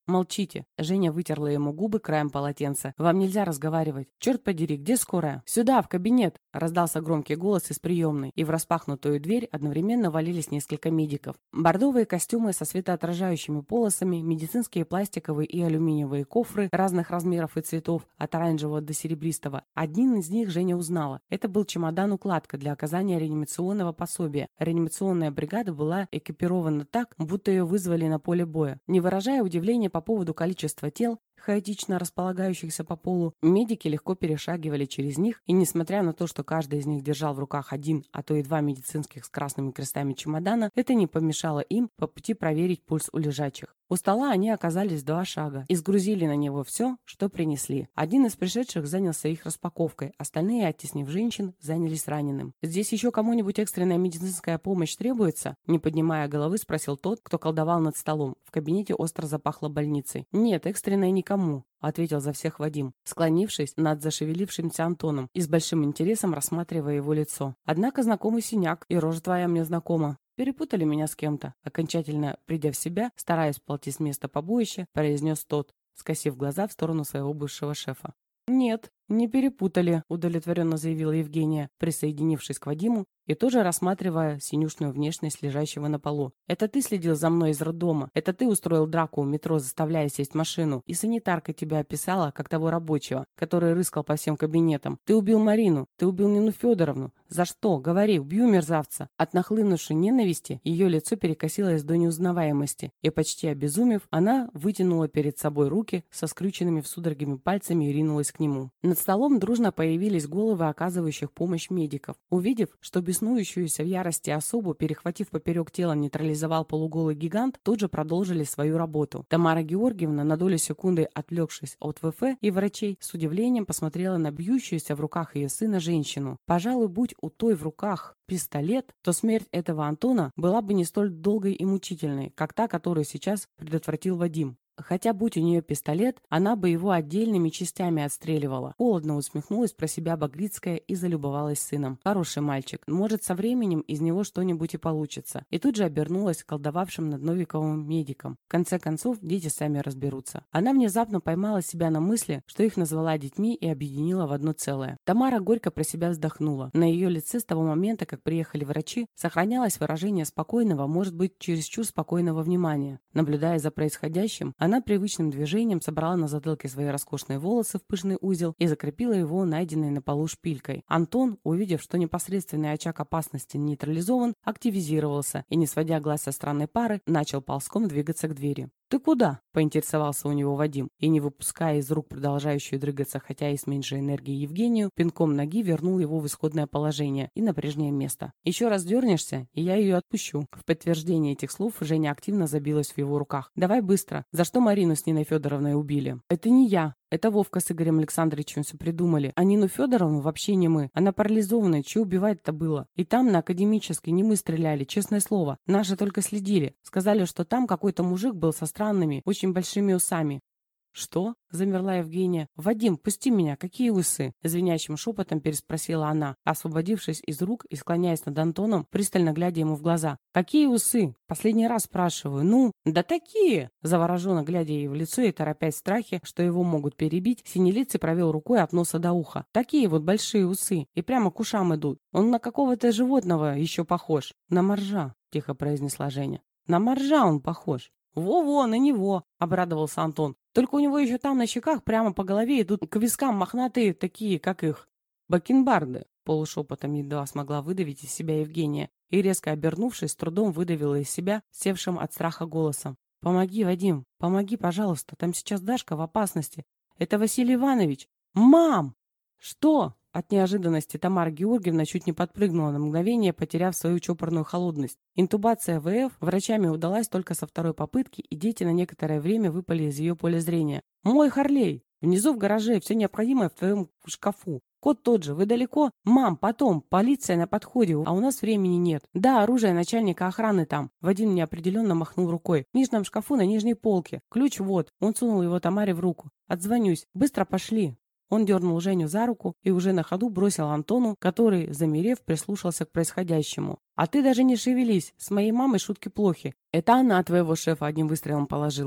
Молчите. Женя вытерла ему губы краем полотенца. Вам нельзя разговаривать. Черт подери, где скорая? Сюда, в кабинет. Раздался громкий голос из приемной, и в распахнутую дверь одновременно валились несколько медиков. Бордовые костюмы со светоотражающими полосами, медицинские пластиковые и алюминиевые кофры разных размеров и цветов, от оранжевого до серебристого. Один из них Женя узнала. Это был чемодан-укладка для оказания реанимационного пособия. Реанимационная бригада была экипирована так, будто ее вызвали на поле боя. Не выражая удивления по поводу количества тел, хаотично располагающихся по полу, медики легко перешагивали через них, и несмотря на то, что каждый из них держал в руках один, а то и два медицинских с красными крестами чемодана, это не помешало им по пути проверить пульс у лежачих. У стола они оказались в 2 шага и сгрузили на него все, что принесли. Один из пришедших занялся их распаковкой, остальные, оттеснив женщин, занялись раненым. «Здесь еще кому-нибудь экстренная медицинская помощь требуется?» Не поднимая головы, спросил тот, кто колдовал над столом. В кабинете остро запахло больницей. «Нет, экстренная никому», — ответил за всех Вадим, склонившись над зашевелившимся Антоном и с большим интересом рассматривая его лицо. «Однако знакомый синяк, и рожа твоя мне знакома. Перепутали меня с кем-то», — окончательно придя в себя, стараясь сползти с места побоища, произнес тот, скосив глаза в сторону своего бывшего шефа. «Нет, не перепутали», — удовлетворенно заявила Евгения, присоединившись к Вадиму и тоже рассматривая синюшную внешность лежащего на полу. «Это ты следил за мной из роддома? Это ты устроил драку у метро, заставляя сесть в машину? И санитарка тебя описала, как того рабочего, который рыскал по всем кабинетам. Ты убил Марину, ты убил Нину Федоровну. За что? Говори, убью мерзавца». От нахлынувшей ненависти ее лицо перекосилось до неузнаваемости, и почти обезумев, она вытянула перед собой руки со скрюченными в судорогами пальцами и ринулась к нему. Над столом дружно появились головы оказывающих помощь медиков. Увидев, что беснующуюся в ярости особу, перехватив поперек тела, нейтрализовал полуголый гигант, тут же продолжили свою работу. Тамара Георгиевна, на долю секунды отвлекшись от ВФ и врачей, с удивлением посмотрела на бьющуюся в руках ее сына женщину. Пожалуй, будь у той в руках пистолет, то смерть этого Антона была бы не столь долгой и мучительной, как та, которую сейчас предотвратил Вадим. Хотя, будь у нее пистолет, она бы его отдельными частями отстреливала. Холодно усмехнулась про себя Багрицкая и залюбовалась сыном. Хороший мальчик. Может, со временем из него что-нибудь и получится. И тут же обернулась к колдовавшим над Новиковым медикам. В конце концов, дети сами разберутся. Она внезапно поймала себя на мысли, что их назвала детьми и объединила в одно целое. Тамара горько про себя вздохнула. На ее лице с того момента, как приехали врачи, сохранялось выражение спокойного, может быть, чересчур спокойного внимания. Наблюдая за происходящим, она привычным движением собрала на затылке свои роскошные волосы в пышный узел и закрепила его найденной на полу шпилькой. Антон, увидев, что непосредственный очаг опасности нейтрализован, активизировался и, не сводя глаз со странной пары, начал ползком двигаться к двери. «Ты куда?» – поинтересовался у него Вадим, и, не выпуская из рук продолжающую дрыгаться, хотя и с меньшей энергией Евгению, пинком ноги вернул его в исходное положение и на прежнее место. «Еще раз дернешься, и я ее отпущу». В подтверждение этих слов Женя активно забилась в его руках. «Давай быстро. За что Марину с Ниной Федоровной убили?» «Это не я. Это Вовка с Игорем Александровичем все придумали. А Нину Федоровну вообще не мы. Она парализованная, че убивать-то было? И там, на Академической, не мы стреляли, честное слово. Наши только следили. Сказали, что там какой-то мужик был со странными, очень большими усами». «Что?» — замерла Евгения. «Вадим, пусти меня, какие усы?» — звенящим шепотом переспросила она, освободившись из рук и склоняясь над Антоном, пристально глядя ему в глаза. «Какие усы? Последний раз спрашиваю. Ну, да такие!» Завороженно глядя ей в лицо и торопясь в страхе, что его могут перебить, Синелицый провел рукой от носа до уха. «Такие вот большие усы, и прямо к ушам идут. Он на какого-то животного еще похож. На моржа», — тихо произнесла Женя. «На моржа он похож». «Во-во, на него!» — обрадовался Антон. «Только у него еще там на щеках прямо по голове идут к вискам мохнатые такие, как их бакенбарды», — полушепотом едва смогла выдавить из себя Евгения и, резко обернувшись, с трудом выдавила из себя севшим от страха голосом. «Помоги, Вадим, помоги, пожалуйста, там сейчас Дашка в опасности. Это Василий Иванович. Мам!» «Что?» От неожиданности Тамара Георгиевна чуть не подпрыгнула на мгновение, потеряв свою чопорную холодность. Интубация ВФ врачами удалась только со второй попытки, и дети на некоторое время выпали из ее поля зрения. «Мой Харлей! Внизу в гараже, все необходимое в твоем шкафу. Код тот же, вы далеко? Мам, потом, полиция на подходе, а у нас времени нет. Да, оружие начальника охраны там». Вадим неопределенно махнул рукой. «В книжном шкафу на нижней полке. Ключ вот». Он сунул его Тамаре в руку. «Отзвонюсь. Быстро пошли». Он дернул Женю за руку и уже на ходу бросил Антону, который, замерев, прислушался к происходящему. «А ты даже не шевелись, с моей мамой шутки плохи. Это она твоего шефа одним выстрелом положила».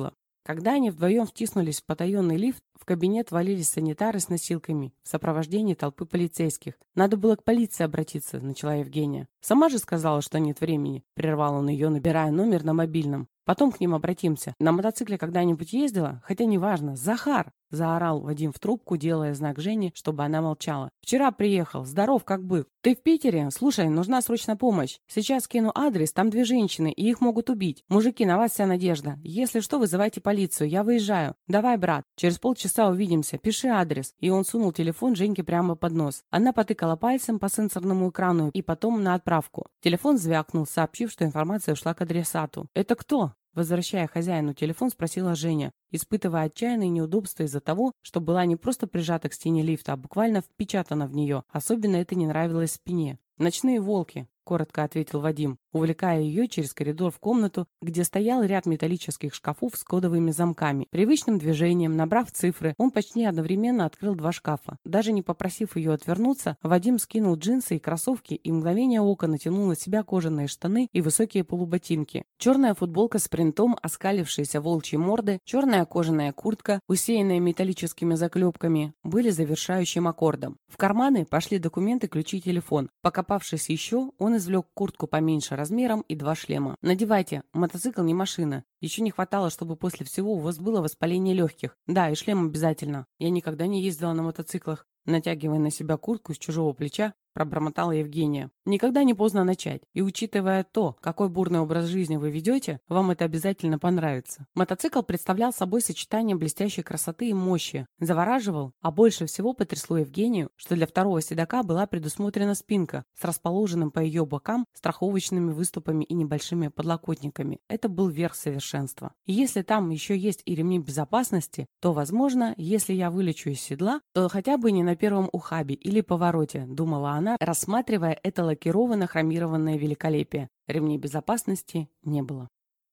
Когда они вдвоем втиснулись в потаенный лифт, в кабинет валились санитары с носилками в сопровождении толпы полицейских. «Надо было к полиции обратиться», — начала Евгения. «Сама же сказала, что нет времени», — прервал он ее, набирая номер на мобильном. «Потом к ним обратимся. На мотоцикле когда-нибудь ездила? Хотя неважно. Захар!» — заорал Вадим в трубку, делая знак Жене, чтобы она молчала. «Вчера приехал. Здоров, как бык. Ты в Питере? Слушай, нужна срочно помощь. Сейчас кину адрес, там 2 женщины, и их могут убить. Мужики, на вас вся надежда. Если что, вызывайте полицию. Я выезжаю. Давай, брат. Через полчаса увидимся. Пиши адрес». И он сунул телефон Женьке прямо под нос. Она потыкала пальцем по сенсорному экрану и потом на отправку. Телефон звякнул, сообщив, что информация ушла к адресату. «Это кто?» Возвращая хозяину телефон, спросила Женя, испытывая отчаянные неудобства из-за того, что была не просто прижата к стене лифта, а буквально впечатана в нее. Особенно это не нравилось спине. «Ночные волки», — коротко ответил Вадим, увлекая ее через коридор в комнату, где стоял ряд металлических шкафов с кодовыми замками. Привычным движением, набрав цифры, он почти одновременно открыл 2 шкафа. Даже не попросив ее отвернуться, Вадим скинул джинсы и кроссовки и в мгновение ока натянул на себя кожаные штаны и высокие полуботинки. Черная футболка с принтом, оскалившиеся волчьи морды, черная кожаная куртка, усеянная металлическими заклепками, были завершающим аккордом. В карманы пошли документы, ключи и телефон. Покопавшись еще, он извлек куртку поменьше размером и 2 шлема. «Надевайте, мотоцикл не машина. Еще не хватало, чтобы после всего у вас было воспаление легких. Да, и шлем обязательно. Я никогда не ездила на мотоциклах». Натягивая на себя куртку с чужого плеча, пробормотала Евгения. «Никогда не поздно начать. И учитывая то, какой бурный образ жизни вы ведете, вам это обязательно понравится». Мотоцикл представлял собой сочетание блестящей красоты и мощи. Завораживал, а больше всего потрясло Евгению, что для второго седока была предусмотрена спинка с расположенным по ее бокам страховочными выступами и небольшими подлокотниками. Это был верх совершенства. И если там еще есть и ремни безопасности, то, возможно, если я вылечу из седла, то хотя бы не на первом ухабе или повороте, думала она, рассматривая это лакированно-хромированное великолепие. Ремней безопасности не было.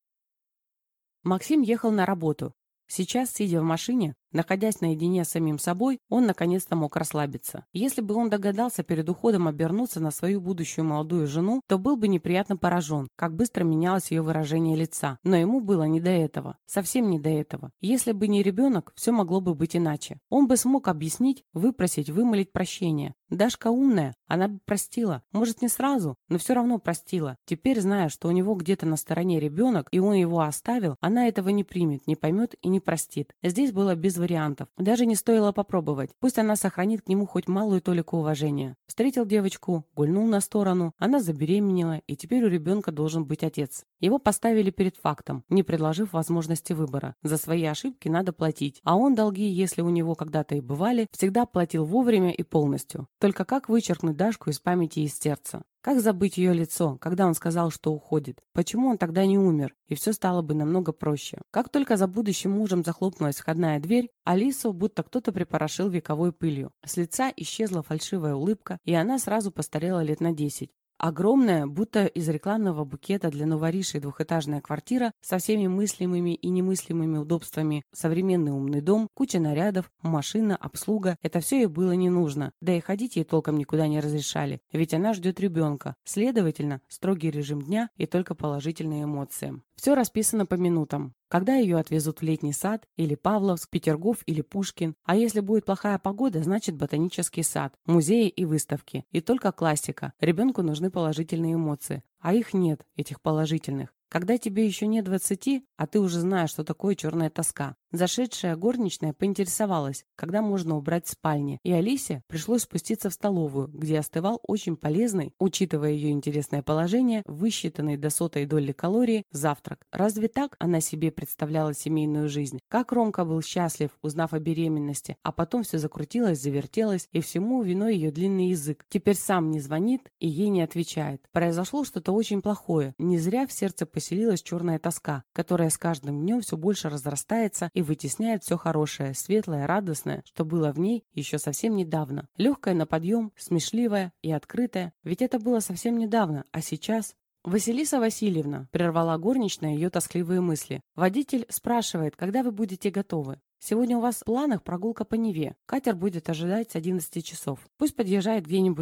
Максим ехал на работу. Сейчас, сидя в машине, находясь наедине с самим собой, он наконец-то мог расслабиться. Если бы он догадался перед уходом обернуться на свою будущую молодую жену, то был бы неприятно поражен, как быстро менялось ее выражение лица. Но ему было не до этого. Совсем не до этого. Если бы не ребенок, все могло бы быть иначе. Он бы смог объяснить, выпросить, вымолить прощение. Дашка умная, она бы простила. Может, не сразу, но все равно простила. Теперь, зная, что у него где-то на стороне ребенок, и он его оставил, она этого не примет, не поймет и не простит. Здесь было без вариантов. Даже не стоило попробовать. Пусть она сохранит к нему хоть малую толику уважения. Встретил девочку, гульнул на сторону, она забеременела, и теперь у ребенка должен быть отец. Его поставили перед фактом, не предложив возможности выбора. За свои ошибки надо платить, а он долги, если у него когда-то и бывали, всегда платил вовремя и полностью. Только как вычеркнуть Дашку из памяти и из сердца? Как забыть ее лицо, когда он сказал, что уходит? Почему он тогда не умер? И все стало бы намного проще. Как только за будущим мужем захлопнулась входная дверь, Алису будто кто-то припорошил вековой пылью. С лица исчезла фальшивая улыбка, и она сразу постарела лет на 10. Огромная, будто из рекламного букета для новоришей двухэтажная квартира со всеми мыслимыми и немыслимыми удобствами, современный умный дом, куча нарядов, машина, обслуга – это все ей было не нужно. Да и ходить ей толком никуда не разрешали, ведь она ждет ребенка. Следовательно, строгий режим дня и только положительные эмоции. Все расписано по минутам. Когда ее отвезут в летний сад, или Павловск, Петергоф или Пушкин. А если будет плохая погода, значит ботанический сад, музеи и выставки. И только классика. Ребенку нужны положительные эмоции. А их нет, этих положительных. Когда тебе еще нет 20, а ты уже знаешь, что такое черная тоска. Зашедшая горничная поинтересовалась, когда можно убрать в спальне, и Алисе пришлось спуститься в столовую, где остывал очень полезный, учитывая ее интересное положение, высчитанный до сотой доли калорий, завтрак. Разве так она себе представляла семейную жизнь? Как Ромка был счастлив, узнав о беременности, а потом все закрутилось, завертелось, и всему виной ее длинный язык. Теперь сам не звонит и ей не отвечает. Произошло что-то очень плохое. Не зря в сердце поселилась черная тоска, которая с каждым днем все больше разрастается и вытесняет все хорошее, светлое, радостное, что было в ней еще совсем недавно. Легкое на подъем, смешливое и открытое. Ведь это было совсем недавно, а сейчас... «Василиса Васильевна», — прервала горничная ее тоскливые мысли. «Водитель спрашивает, когда вы будете готовы. Сегодня у вас в планах прогулка по Неве. Катер будет ожидать с 11 часов. Пусть подъезжает где-нибудь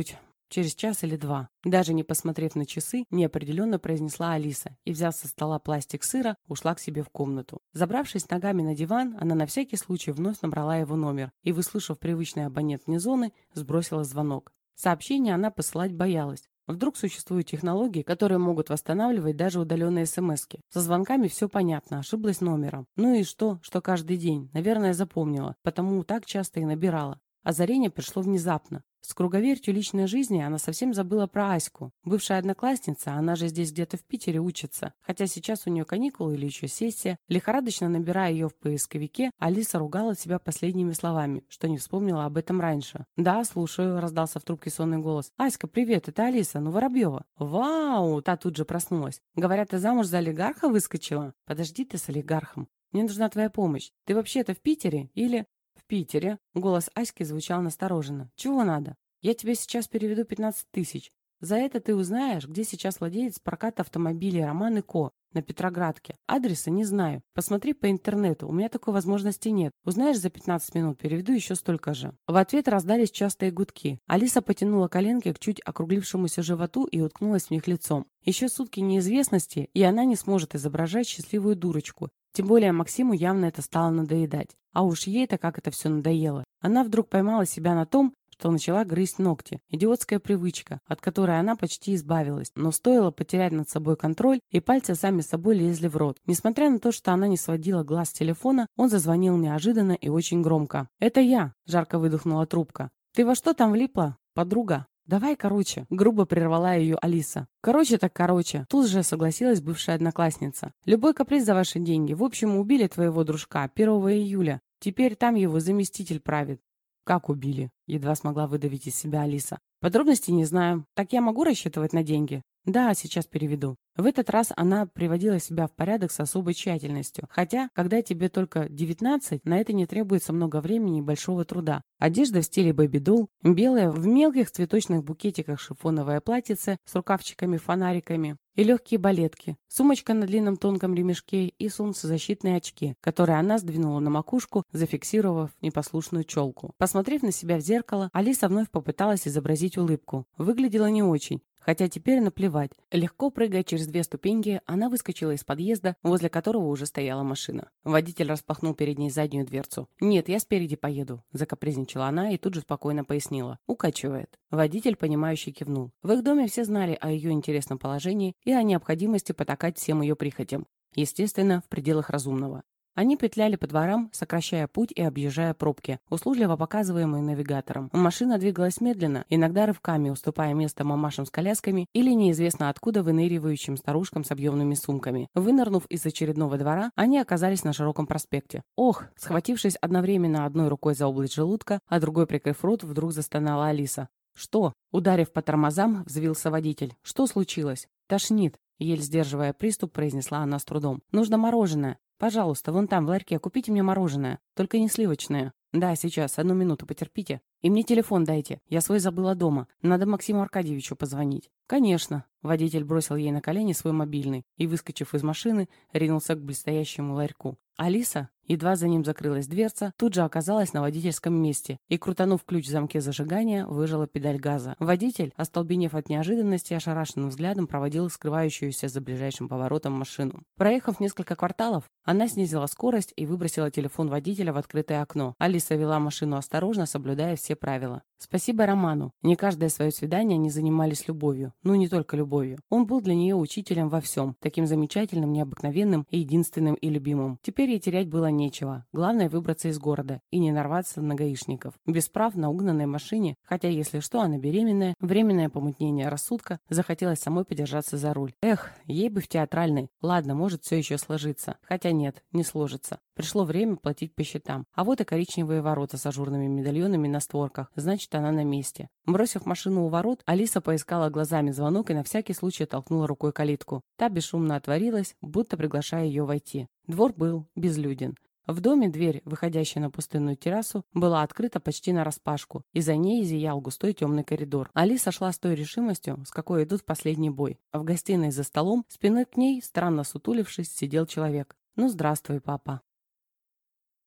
Через час или два. Даже не посмотрев на часы, неопределенно произнесла Алиса и, взяв со стола пластик сыра, ушла к себе в комнату. Забравшись ногами на диван, она на всякий случай вновь набрала его номер и, выслушав привычный абонент вне зоны, сбросила звонок. Сообщение она посылать боялась. Вдруг существуют технологии, которые могут восстанавливать даже удаленные смски. Со звонками все понятно, ошиблась номером. Ну и что каждый день? Наверное, запомнила, потому так часто и набирала. Озарение пришло внезапно. С круговертью личной жизни она совсем забыла про Аську. Бывшая одноклассница, она же здесь где-то в Питере учится. Хотя сейчас у нее каникулы или еще сессия. Лихорадочно набирая ее в поисковике, Алиса ругала себя последними словами, что не вспомнила об этом раньше. «Да, слушаю», — раздался в трубке сонный голос. «Аська, привет, это Алиса, Воробьева». «Вау!» — та тут же проснулась. «Говорят, ты замуж за олигарха выскочила?» «Подожди ты с олигархом. Мне нужна твоя помощь. Ты вообще-то в Питере или...» «В Питере». Голос Аськи звучал настороженно. «Чего надо?» «Я тебе сейчас переведу 15 тысяч. За это ты узнаешь, где сейчас владелец проката автомобилей Роман и Ко на Петроградке. Адреса не знаю. Посмотри по интернету, у меня такой возможности нет. Узнаешь за 15 минут, переведу еще столько же». В ответ раздались частые гудки. Алиса потянула коленки к чуть округлившемуся животу и уткнулась в них лицом. Еще сутки неизвестности, и она не сможет изображать счастливую дурочку. Тем более Максиму явно это стало надоедать. А уж ей-то как это все надоело. Она вдруг поймала себя на том, что начала грызть ногти. Идиотская привычка, от которой она почти избавилась. Но стоило потерять над собой контроль, и пальцы сами собой лезли в рот. Несмотря на то, что она не сводила глаз с телефона, он зазвонил неожиданно и очень громко. «Это я», — жарко выдохнула трубка. «Ты во что там влипла, подруга?» «Давай, короче», — грубо прервала ее Алиса. «Короче так короче», — тут же согласилась бывшая одноклассница. «Любой каприз за ваши деньги. В общем, убили твоего дружка 1 июля. Теперь там его заместитель правит». «Как убили?» — едва смогла выдавить из себя Алиса. «Подробностей не знаю. Так я могу рассчитывать на деньги?» «Да, сейчас переведу». В этот раз она приводила себя в порядок с особой тщательностью. Хотя, когда тебе только 19, на это не требуется много времени и большого труда. Одежда в стиле бэби-долл, белая в мелких цветочных букетиках шифоновое платьице с рукавчиками-фонариками и легкие балетки, сумочка на длинном тонком ремешке и солнцезащитные очки, которые она сдвинула на макушку, зафиксировав непослушную челку. Посмотрев на себя в зеркало, Алиса вновь попыталась изобразить улыбку. Выглядела не очень. Хотя теперь наплевать. Легко прыгая через 2 ступеньки, она выскочила из подъезда, возле которого уже стояла машина. Водитель распахнул перед ней заднюю дверцу. «Нет, я спереди поеду», — закапризничала она и тут же спокойно пояснила. «Укачивает». Водитель, понимающе кивнул. В их доме все знали о ее интересном положении и о необходимости потакать всем ее прихотям. Естественно, в пределах разумного. Они петляли по дворам, сокращая путь и объезжая пробки, услужливо показываемые навигатором. Машина двигалась медленно, иногда рывками, уступая место мамашам с колясками или неизвестно откуда выныривающим старушкам с объемными сумками. Вынырнув из очередного двора, они оказались на широком проспекте. «Ох!» — схватившись одновременно одной рукой за область желудка, а другой прикрыв рот, вдруг застонала Алиса. «Что?» — ударив по тормозам, взвился водитель. «Что случилось?» «Тошнит», — еле сдерживая приступ, произнесла она с трудом. «Нужно мороженое. Пожалуйста, вон там, в ларьке, купите мне мороженое. Только не сливочное». «Да, сейчас, 1 минуту, потерпите. И мне телефон дайте. Я свой забыла дома. Надо Максиму Аркадьевичу позвонить». «Конечно». Водитель бросил ей на колени свой мобильный и, выскочив из машины, ринулся к блестящему ларьку. Алиса, едва за ним закрылась дверца, тут же оказалась на водительском месте и, крутанув ключ в замке зажигания, выжала педаль газа. Водитель, остолбенев от неожиданности, ошарашенным взглядом проводил скрывающуюся за ближайшим поворотом машину. Проехав несколько кварталов, она снизила скорость и выбросила телефон водителя в открытое окно. Алиса вела машину осторожно, соблюдая все правила. Спасибо Роману. Не каждое свое свидание они занимались любовью. Ну, не только любовью. Он был для нее учителем во всем. Таким замечательным, необыкновенным и единственным и любимым. Теперь ей терять было нечего. Главное выбраться из города и не нарваться на гаишников. Без прав на угнанной машине, хотя если что, она беременная, временное помутнение рассудка, захотелось самой подержаться за руль. Эх, ей бы в театральной. Ладно, может все еще сложится. Хотя нет, не сложится. Пришло время платить по счетам. А вот и коричневые ворота с ажурными медальонами на створках. Значит, она на месте. Бросив машину у ворот, Алиса поискала глазами звонок и на всякий случай толкнула рукой калитку. Та бесшумно отворилась, будто приглашая ее войти. Двор был безлюден. В доме дверь, выходящая на пустынную террасу, была открыта почти нараспашку, и за ней зиял густой темный коридор. Алиса шла с той решимостью, с какой идут в последний бой. А в гостиной за столом, спиной к ней, странно сутулившись, сидел человек. «Ну, здравствуй, папа».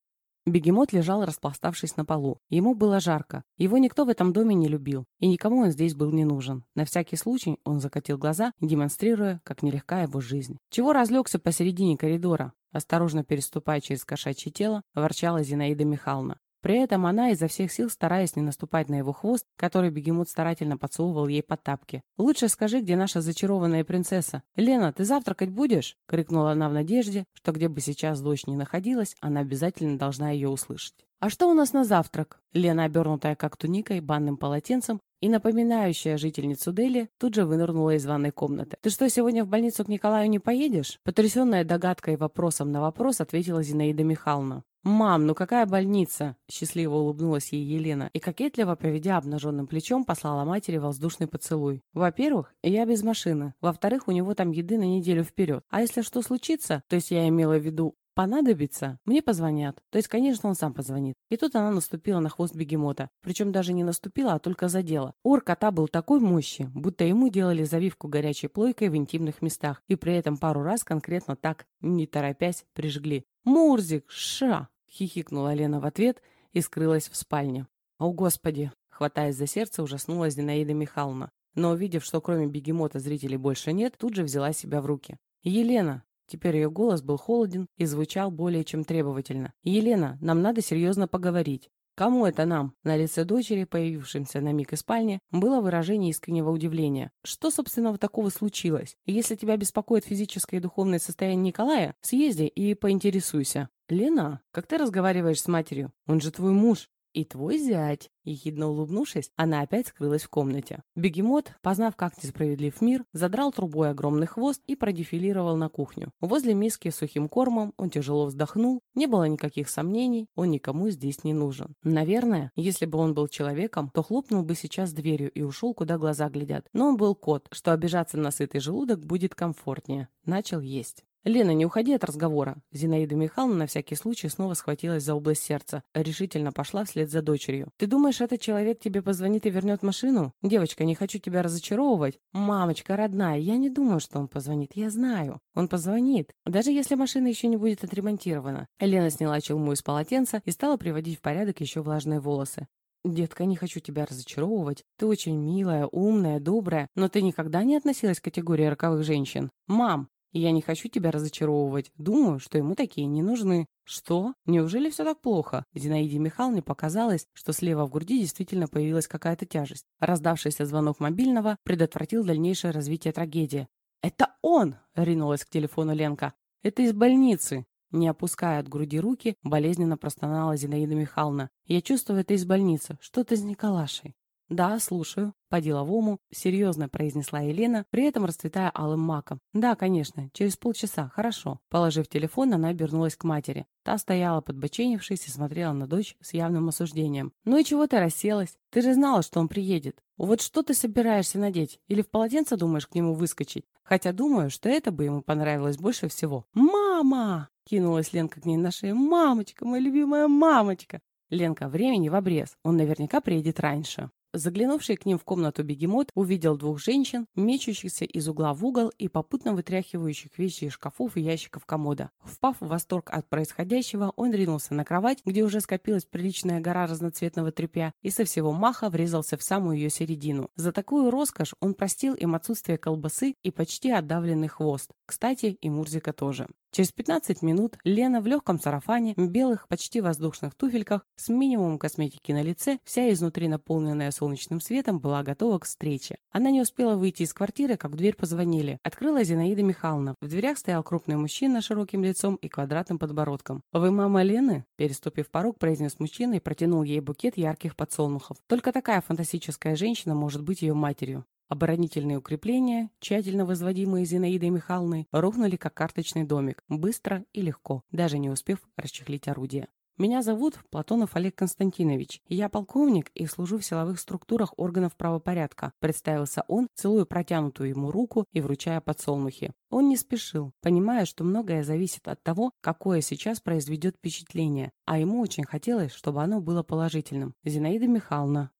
Бегемот лежал, распластавшись на полу. Ему было жарко. Его никто в этом доме не любил. И никому он здесь был не нужен. На всякий случай он закатил глаза, демонстрируя, как нелегка его жизнь. «Чего разлегся посередине коридора?» Осторожно переступая через кошачье тело, ворчала Зинаида Михайловна. При этом она изо всех сил, стараясь не наступать на его хвост, который бегемот старательно подсовывал ей под тапки. «Лучше скажи, где наша зачарованная принцесса?» «Лена, ты завтракать будешь?» — крикнула она в надежде, что где бы сейчас дочь ни находилась, она обязательно должна ее услышать. «А что у нас на завтрак?» Лена, обернутая как туникой, банным полотенцем и напоминающая жительницу Дели, тут же вынырнула из ванной комнаты. «Ты что, сегодня в больницу к Николаю не поедешь?» Потрясенная догадкой и вопросом на вопрос ответила Зинаида Михайловна. «Мам, ну какая больница?» — счастливо улыбнулась ей Елена и, кокетливо поведя обнаженным плечом, послала матери воздушный поцелуй. «Во-первых, я без машины. Во-вторых, у него там еды на неделю вперед. А если что случится, то есть я имела в виду понадобится, мне позвонят. То есть, конечно, он сам позвонит». И тут она наступила на хвост бегемота. Причем даже не наступила, а только задела. Ор кота был такой мощи, будто ему делали завивку горячей плойкой в интимных местах. И при этом пару раз конкретно так, не торопясь, прижгли. «Мурзик, ша!» — хихикнула Лена в ответ и скрылась в спальне. «О, Господи!» — хватаясь за сердце, ужаснулась Зинаида Михайловна. Но, увидев, что кроме бегемота зрителей больше нет, тут же взяла себя в руки. «Елена!» Теперь ее голос был холоден и звучал более чем требовательно. «Елена, нам надо серьезно поговорить». «Кому это нам?» На лице дочери, появившемся на миг из спальни, было выражение искреннего удивления. «Что, собственно, такого случилось? Если тебя беспокоит физическое и духовное состояние Николая, съезди и поинтересуйся». «Лена, как ты разговариваешь с матерью? Он же твой муж». «И твой зять», — ехидно улыбнувшись, она опять скрылась в комнате. Бегемот, познав, как несправедлив мир, задрал трубой огромный хвост и продефилировал на кухню. Возле миски с сухим кормом он тяжело вздохнул, не было никаких сомнений, он никому здесь не нужен. Наверное, если бы он был человеком, то хлопнул бы сейчас дверью и ушел, куда глаза глядят. Но он был кот, что обижаться на сытый желудок будет комфортнее. Начал есть. «Лена, не уходи от разговора». Зинаида Михайловна на всякий случай снова схватилась за область сердца, решительно пошла вслед за дочерью. «Ты думаешь, этот человек тебе позвонит и вернет машину? Девочка, не хочу тебя разочаровывать. Мамочка родная, я не думаю, что он позвонит. Я знаю. Он позвонит, даже если машина еще не будет отремонтирована». Лена сняла челму из полотенца и стала приводить в порядок еще влажные волосы. «Детка, не хочу тебя разочаровывать. Ты очень милая, умная, добрая, но ты никогда не относилась к категории роковых женщин. Мам! И я не хочу тебя разочаровывать. Думаю, что ему такие не нужны». «Что? Неужели все так плохо?» Зинаиде Михайловне показалось, что слева в груди действительно появилась какая-то тяжесть. Раздавшийся звонок мобильного предотвратил дальнейшее развитие трагедии. «Это он!» — ринулась к телефону Ленка. «Это из больницы!» Не опуская от груди руки, болезненно простонала Зинаида Михайловна. «Я чувствую, это из больницы. Что-то с Николашей». «Да, слушаю», — по-деловому серьезно произнесла Елена, при этом расцветая алым маком. «Да, конечно, через полчаса, хорошо». Положив телефон, она обернулась к матери. Та стояла, подбоченившись, и смотрела на дочь с явным осуждением. «Ну и чего ты расселась? Ты же знала, что он приедет. Вот что ты собираешься надеть? Или в полотенце думаешь к нему выскочить? Хотя думаю, что это бы ему понравилось больше всего». «Мама!» — кинулась Ленка к ней на шею. «Мамочка, моя любимая мамочка!» «Ленка, времени в обрез. Он наверняка приедет раньше». Заглянувший к ним в комнату бегемот увидел двух женщин, мечущихся из угла в угол и попутно вытряхивающих вещи из шкафов и ящиков комода. Впав в восторг от происходящего, он ринулся на кровать, где уже скопилась приличная гора разноцветного тряпья, и со всего маха врезался в самую ее середину. За такую роскошь он простил им отсутствие колбасы и почти отдавленный хвост. Кстати, и Мурзика тоже. Через 15 минут Лена в легком сарафане, белых, почти воздушных туфельках, с минимумом косметики на лице, вся изнутри наполненная солнечным светом, была готова к встрече. Она не успела выйти из квартиры, как в дверь позвонили. Открыла Зинаида Михайловна. В дверях стоял крупный мужчина с широким лицом и квадратным подбородком. «Вы мама Лены?» Переступив порог, произнес мужчина и протянул ей букет ярких подсолнухов. Только такая фантастическая женщина может быть ее матерью. Оборонительные укрепления, тщательно возводимые Зинаидой Михайловной, рухнули как карточный домик, быстро и легко, даже не успев расчехлить орудие. «Меня зовут Платонов Олег Константинович. Я полковник и служу в силовых структурах органов правопорядка», представился он, целуя протянутую ему руку и вручая подсолнухи. Он не спешил, понимая, что многое зависит от того, какое сейчас произведет впечатление, а ему очень хотелось, чтобы оно было положительным. «Зинаида Михайловна»,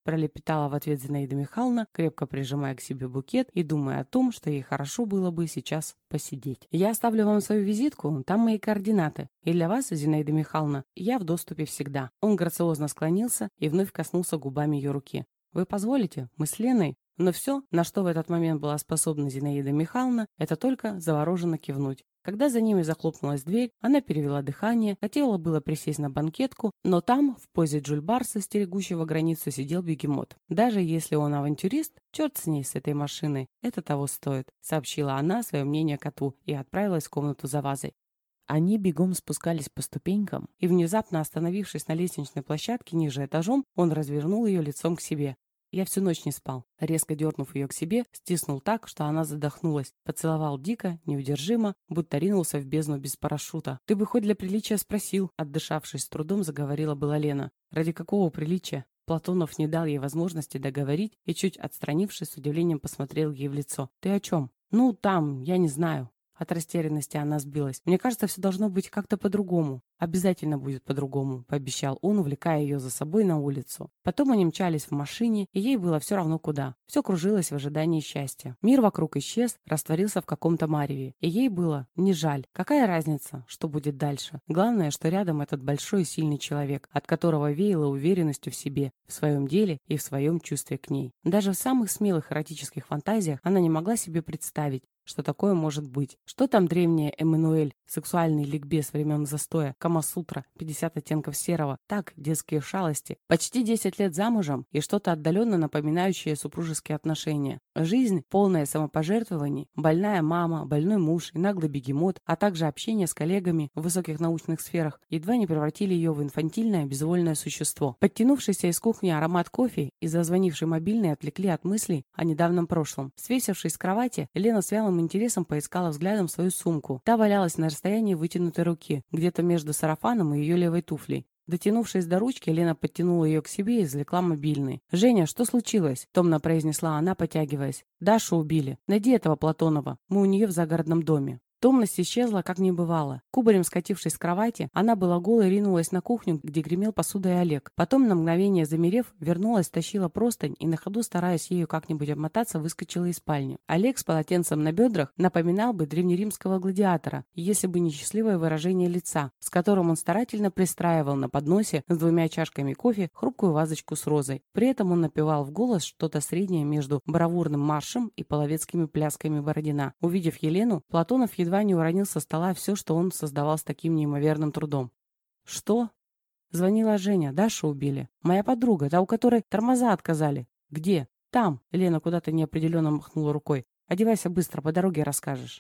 пролепетала в ответ Зинаида Михайловна, крепко прижимая к себе букет и думая о том, что ей хорошо было бы сейчас посидеть. «Я оставлю вам свою визитку, там мои координаты. И для вас, Зинаида Михайловна, я в доступе всегда». Он грациозно склонился и вновь коснулся губами ее руки. «Вы позволите? Мы с Леной?» Но все, на что в этот момент была способна Зинаида Михайловна, это только завороженно кивнуть. Когда за ними захлопнулась дверь, она перевела дыхание, хотела было присесть на банкетку, но там, в позе Джульбарса, стерегущего границу, сидел бегемот. «Даже если он авантюрист, черт с ней, с этой машиной, это того стоит», сообщила она свое мнение коту и отправилась в комнату за вазой. Они бегом спускались по ступенькам, и, внезапно остановившись на лестничной площадке ниже этажом, он развернул ее лицом к себе. «Я всю ночь не спал». Резко дернув ее к себе, стиснул так, что она задохнулась. Поцеловал дико, неудержимо, будто ринулся в бездну без парашюта. «Ты бы хоть для приличия спросил», отдышавшись с трудом, заговорила была Лена. «Ради какого приличия?» Платонов не дал ей возможности договорить и, чуть отстранившись, с удивлением посмотрел ей в лицо. «Ты о чем?» «Ну, там, я не знаю». От растерянности она сбилась. «Мне кажется, все должно быть как-то по-другому». «Обязательно будет по-другому», — пообещал он, увлекая ее за собой на улицу. Потом они мчались в машине, и ей было все равно куда. Все кружилось в ожидании счастья. Мир вокруг исчез, растворился в каком-то мареве. И ей было не жаль. Какая разница, что будет дальше? Главное, что рядом этот большой и сильный человек, от которого веяло уверенностью в себе, в своем деле и в своем чувстве к ней. Даже в самых смелых эротических фантазиях она не могла себе представить, что такое может быть. Что там древняя Эммануэль, сексуальный ликбез времен застоя, Камасутра, 50 оттенков серого, так, детские шалости. Почти 10 лет замужем и что-то отдаленно напоминающее супружеские отношения. Жизнь, полная самопожертвований, больная мама, больной муж и наглый бегемот, а также общение с коллегами в высоких научных сферах, едва не превратили ее в инфантильное, безвольное существо. Подтянувшийся из кухни аромат кофе и зазвонивший мобильный отвлекли от мыслей о недавнем прошлом. Свесившись с кровати, Лена с вялым интересом поискала взглядом свою сумку. Та валялась на расстоянии вытянутой руки, где-то между сарафаном и ее левой туфлей. Дотянувшись до ручки, Лена подтянула ее к себе и извлекла мобильный. «Женя, что случилось?» – томно произнесла она, потягиваясь. «Дашу убили. Найди этого Платонова. Мы у нее в загородном доме». Томность исчезла, как не бывало. Кубарем скатившись с кровати, она была голой и ринулась на кухню, где гремел посудой Олег. Потом, на мгновение замерев, вернулась, тащила простынь и на ходу, стараясь ею как-нибудь обмотаться, выскочила из спальни. Олег с полотенцем на бедрах напоминал бы древнеримского гладиатора, если бы не счастливое выражение лица, с которым он старательно пристраивал на подносе с 2 чашками кофе хрупкую вазочку с розой. При этом он напевал в голос что-то среднее между бравурным маршем и половецкими плясками Бородина. Увидев Елену, Платонов едва не уронил со стола все, что он создавал с таким неимоверным трудом. «Что?» Звонила Женя. «Дашу убили. Моя подруга, та, у которой тормоза отказали». «Где?» «Там». Лена куда-то неопределенно махнула рукой. «Одевайся быстро, по дороге расскажешь».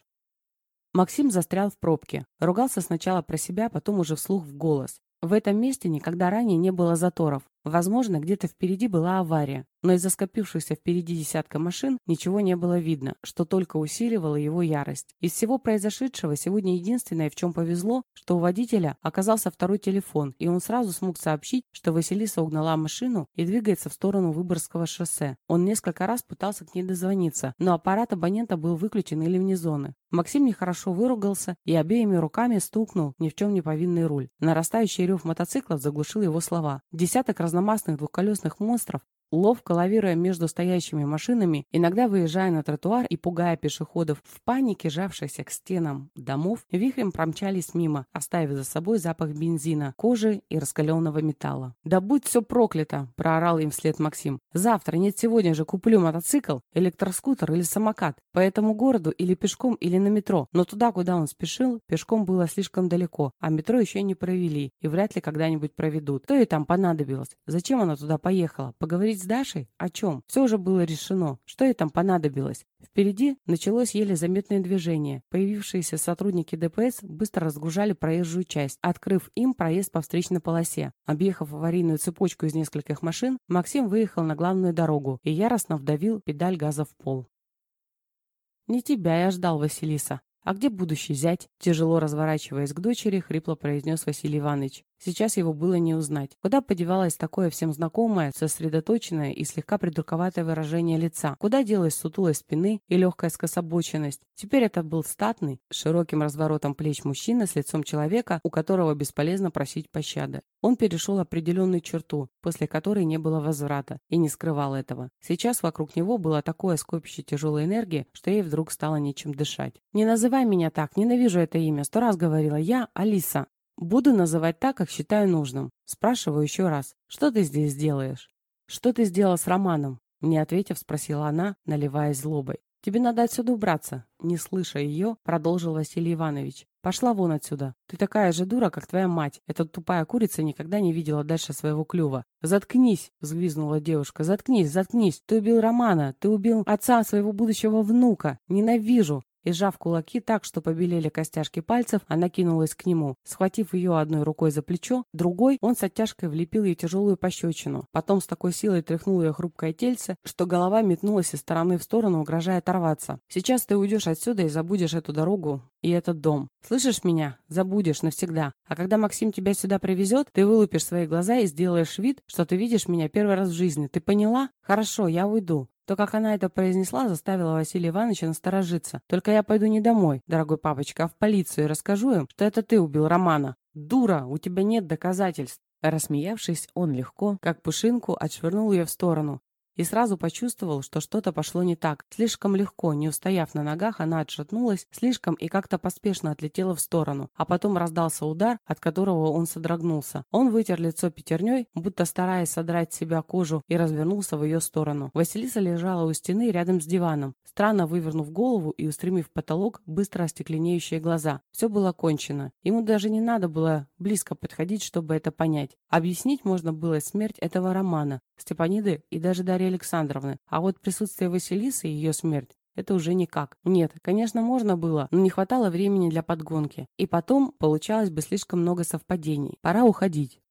Максим застрял в пробке. Ругался сначала про себя, потом уже вслух в голос. В этом месте никогда ранее не было заторов. Возможно, где-то впереди была авария, но из-за скопившихся впереди десятка машин ничего не было видно, что только усиливало его ярость. Из всего произошедшего сегодня единственное, в чем повезло, что у водителя оказался второй телефон, и он сразу смог сообщить, что Василиса угнала машину и двигается в сторону Выборгского шоссе. Он несколько раз пытался к ней дозвониться, но аппарат абонента был выключен или вне зоны. Максим нехорошо выругался и обеими руками стукнул ни в чем не повинный руль. Нарастающий рев мотоциклов заглушил его слова. Десяток разномастных двухколесных монстров, ловко лавируя между стоящими машинами, иногда выезжая на тротуар и пугая пешеходов, в панике жавшихся к стенам домов, вихрем промчались мимо, оставив за собой запах бензина, кожи и раскаленного металла. «Да будь все проклято!» – проорал им вслед Максим. «Завтра, нет, сегодня же куплю мотоцикл, электроскутер или самокат, по этому городу или пешком, или на метро». Но туда, куда он спешил, пешком было слишком далеко, а метро еще не провели и вряд ли когда-нибудь проведут. Что ей там понадобилось? Зачем она туда поехала? Поговорить с Дашей? О чем? Все уже было решено. Что ей там понадобилось? Впереди началось еле заметное движение. Появившиеся сотрудники ДПС быстро разгружали проезжую часть, открыв им проезд по встречной полосе. Объехав аварийную цепочку из нескольких машин, Максим выехал на главную дорогу и яростно вдавил педаль газа в пол. «Не тебя я ждал, Василиса. А где будущий зять?» Тяжело разворачиваясь к дочери, хрипло произнес Василий Иванович. Сейчас его было не узнать. Куда подевалось такое всем знакомое, сосредоточенное и слегка придурковатое выражение лица? Куда делась сутулость спины и легкая скособоченность? Теперь это был статный, с широким разворотом плеч мужчина с лицом человека, у которого бесполезно просить пощады. Он перешел определенную черту, после которой не было возврата, и не скрывал этого. Сейчас вокруг него было такое скопище тяжелой энергии, что ей вдруг стало нечем дышать. «Не называй меня так, ненавижу это имя, 100 раз говорила я, Алиса. Буду называть так, как считаю нужным. Спрашиваю еще раз, что ты здесь делаешь?» «Что ты сделал с Романом?» Не ответив, спросила она, наливаясь злобой. «Тебе надо отсюда убраться», — не слыша ее, продолжил Василий Иванович. «Пошла вон отсюда. Ты такая же дура, как твоя мать. Эта тупая курица никогда не видела дальше своего клюва». «Заткнись!» — взвизгнула девушка. «Заткнись, заткнись! Ты убил Романа! Ты убил отца своего будущего внука! Ненавижу!» И, сжав кулаки так, что побелели костяшки пальцев, она кинулась к нему. Схватив ее одной рукой за плечо, другой он с оттяжкой влепил ей тяжелую пощечину. Потом с такой силой тряхнул ее хрупкое тельце, что голова метнулась из стороны в сторону, угрожая оторваться. «Сейчас ты уйдешь отсюда и забудешь эту дорогу и этот дом. Слышишь меня? Забудешь навсегда. А когда Максим тебя сюда привезет, ты вылупишь свои глаза и сделаешь вид, что ты видишь меня первый раз в жизни. Ты поняла? Хорошо, я уйду». То, как она это произнесла, заставило Василия Ивановича насторожиться. «Только я пойду не домой, дорогой папочка, а в полицию и расскажу им, что это ты убил Романа. Дура, у тебя нет доказательств». Рассмеявшись, он легко, как пушинку, отшвырнул ее в сторону. И сразу почувствовал, что что-то пошло не так. Слишком легко, не устояв на ногах, она отшатнулась, слишком и как-то поспешно отлетела в сторону. А потом раздался удар, от которого он содрогнулся. Он вытер лицо пятерней, будто стараясь содрать с себя кожу, и развернулся в ее сторону. Василиса лежала у стены рядом с диваном, странно вывернув голову и устремив в потолок быстро остекленеющие глаза. Все было кончено. Ему даже не надо было близко подходить, чтобы это понять. Объяснить можно было смерть этого Романа, Степаниды и даже Дарьи Александровны. А вот присутствие Василисы и ее смерть — это уже никак. Нет, конечно, можно было, но не хватало времени для подгонки. И потом получалось бы слишком много совпадений. Пора уходить.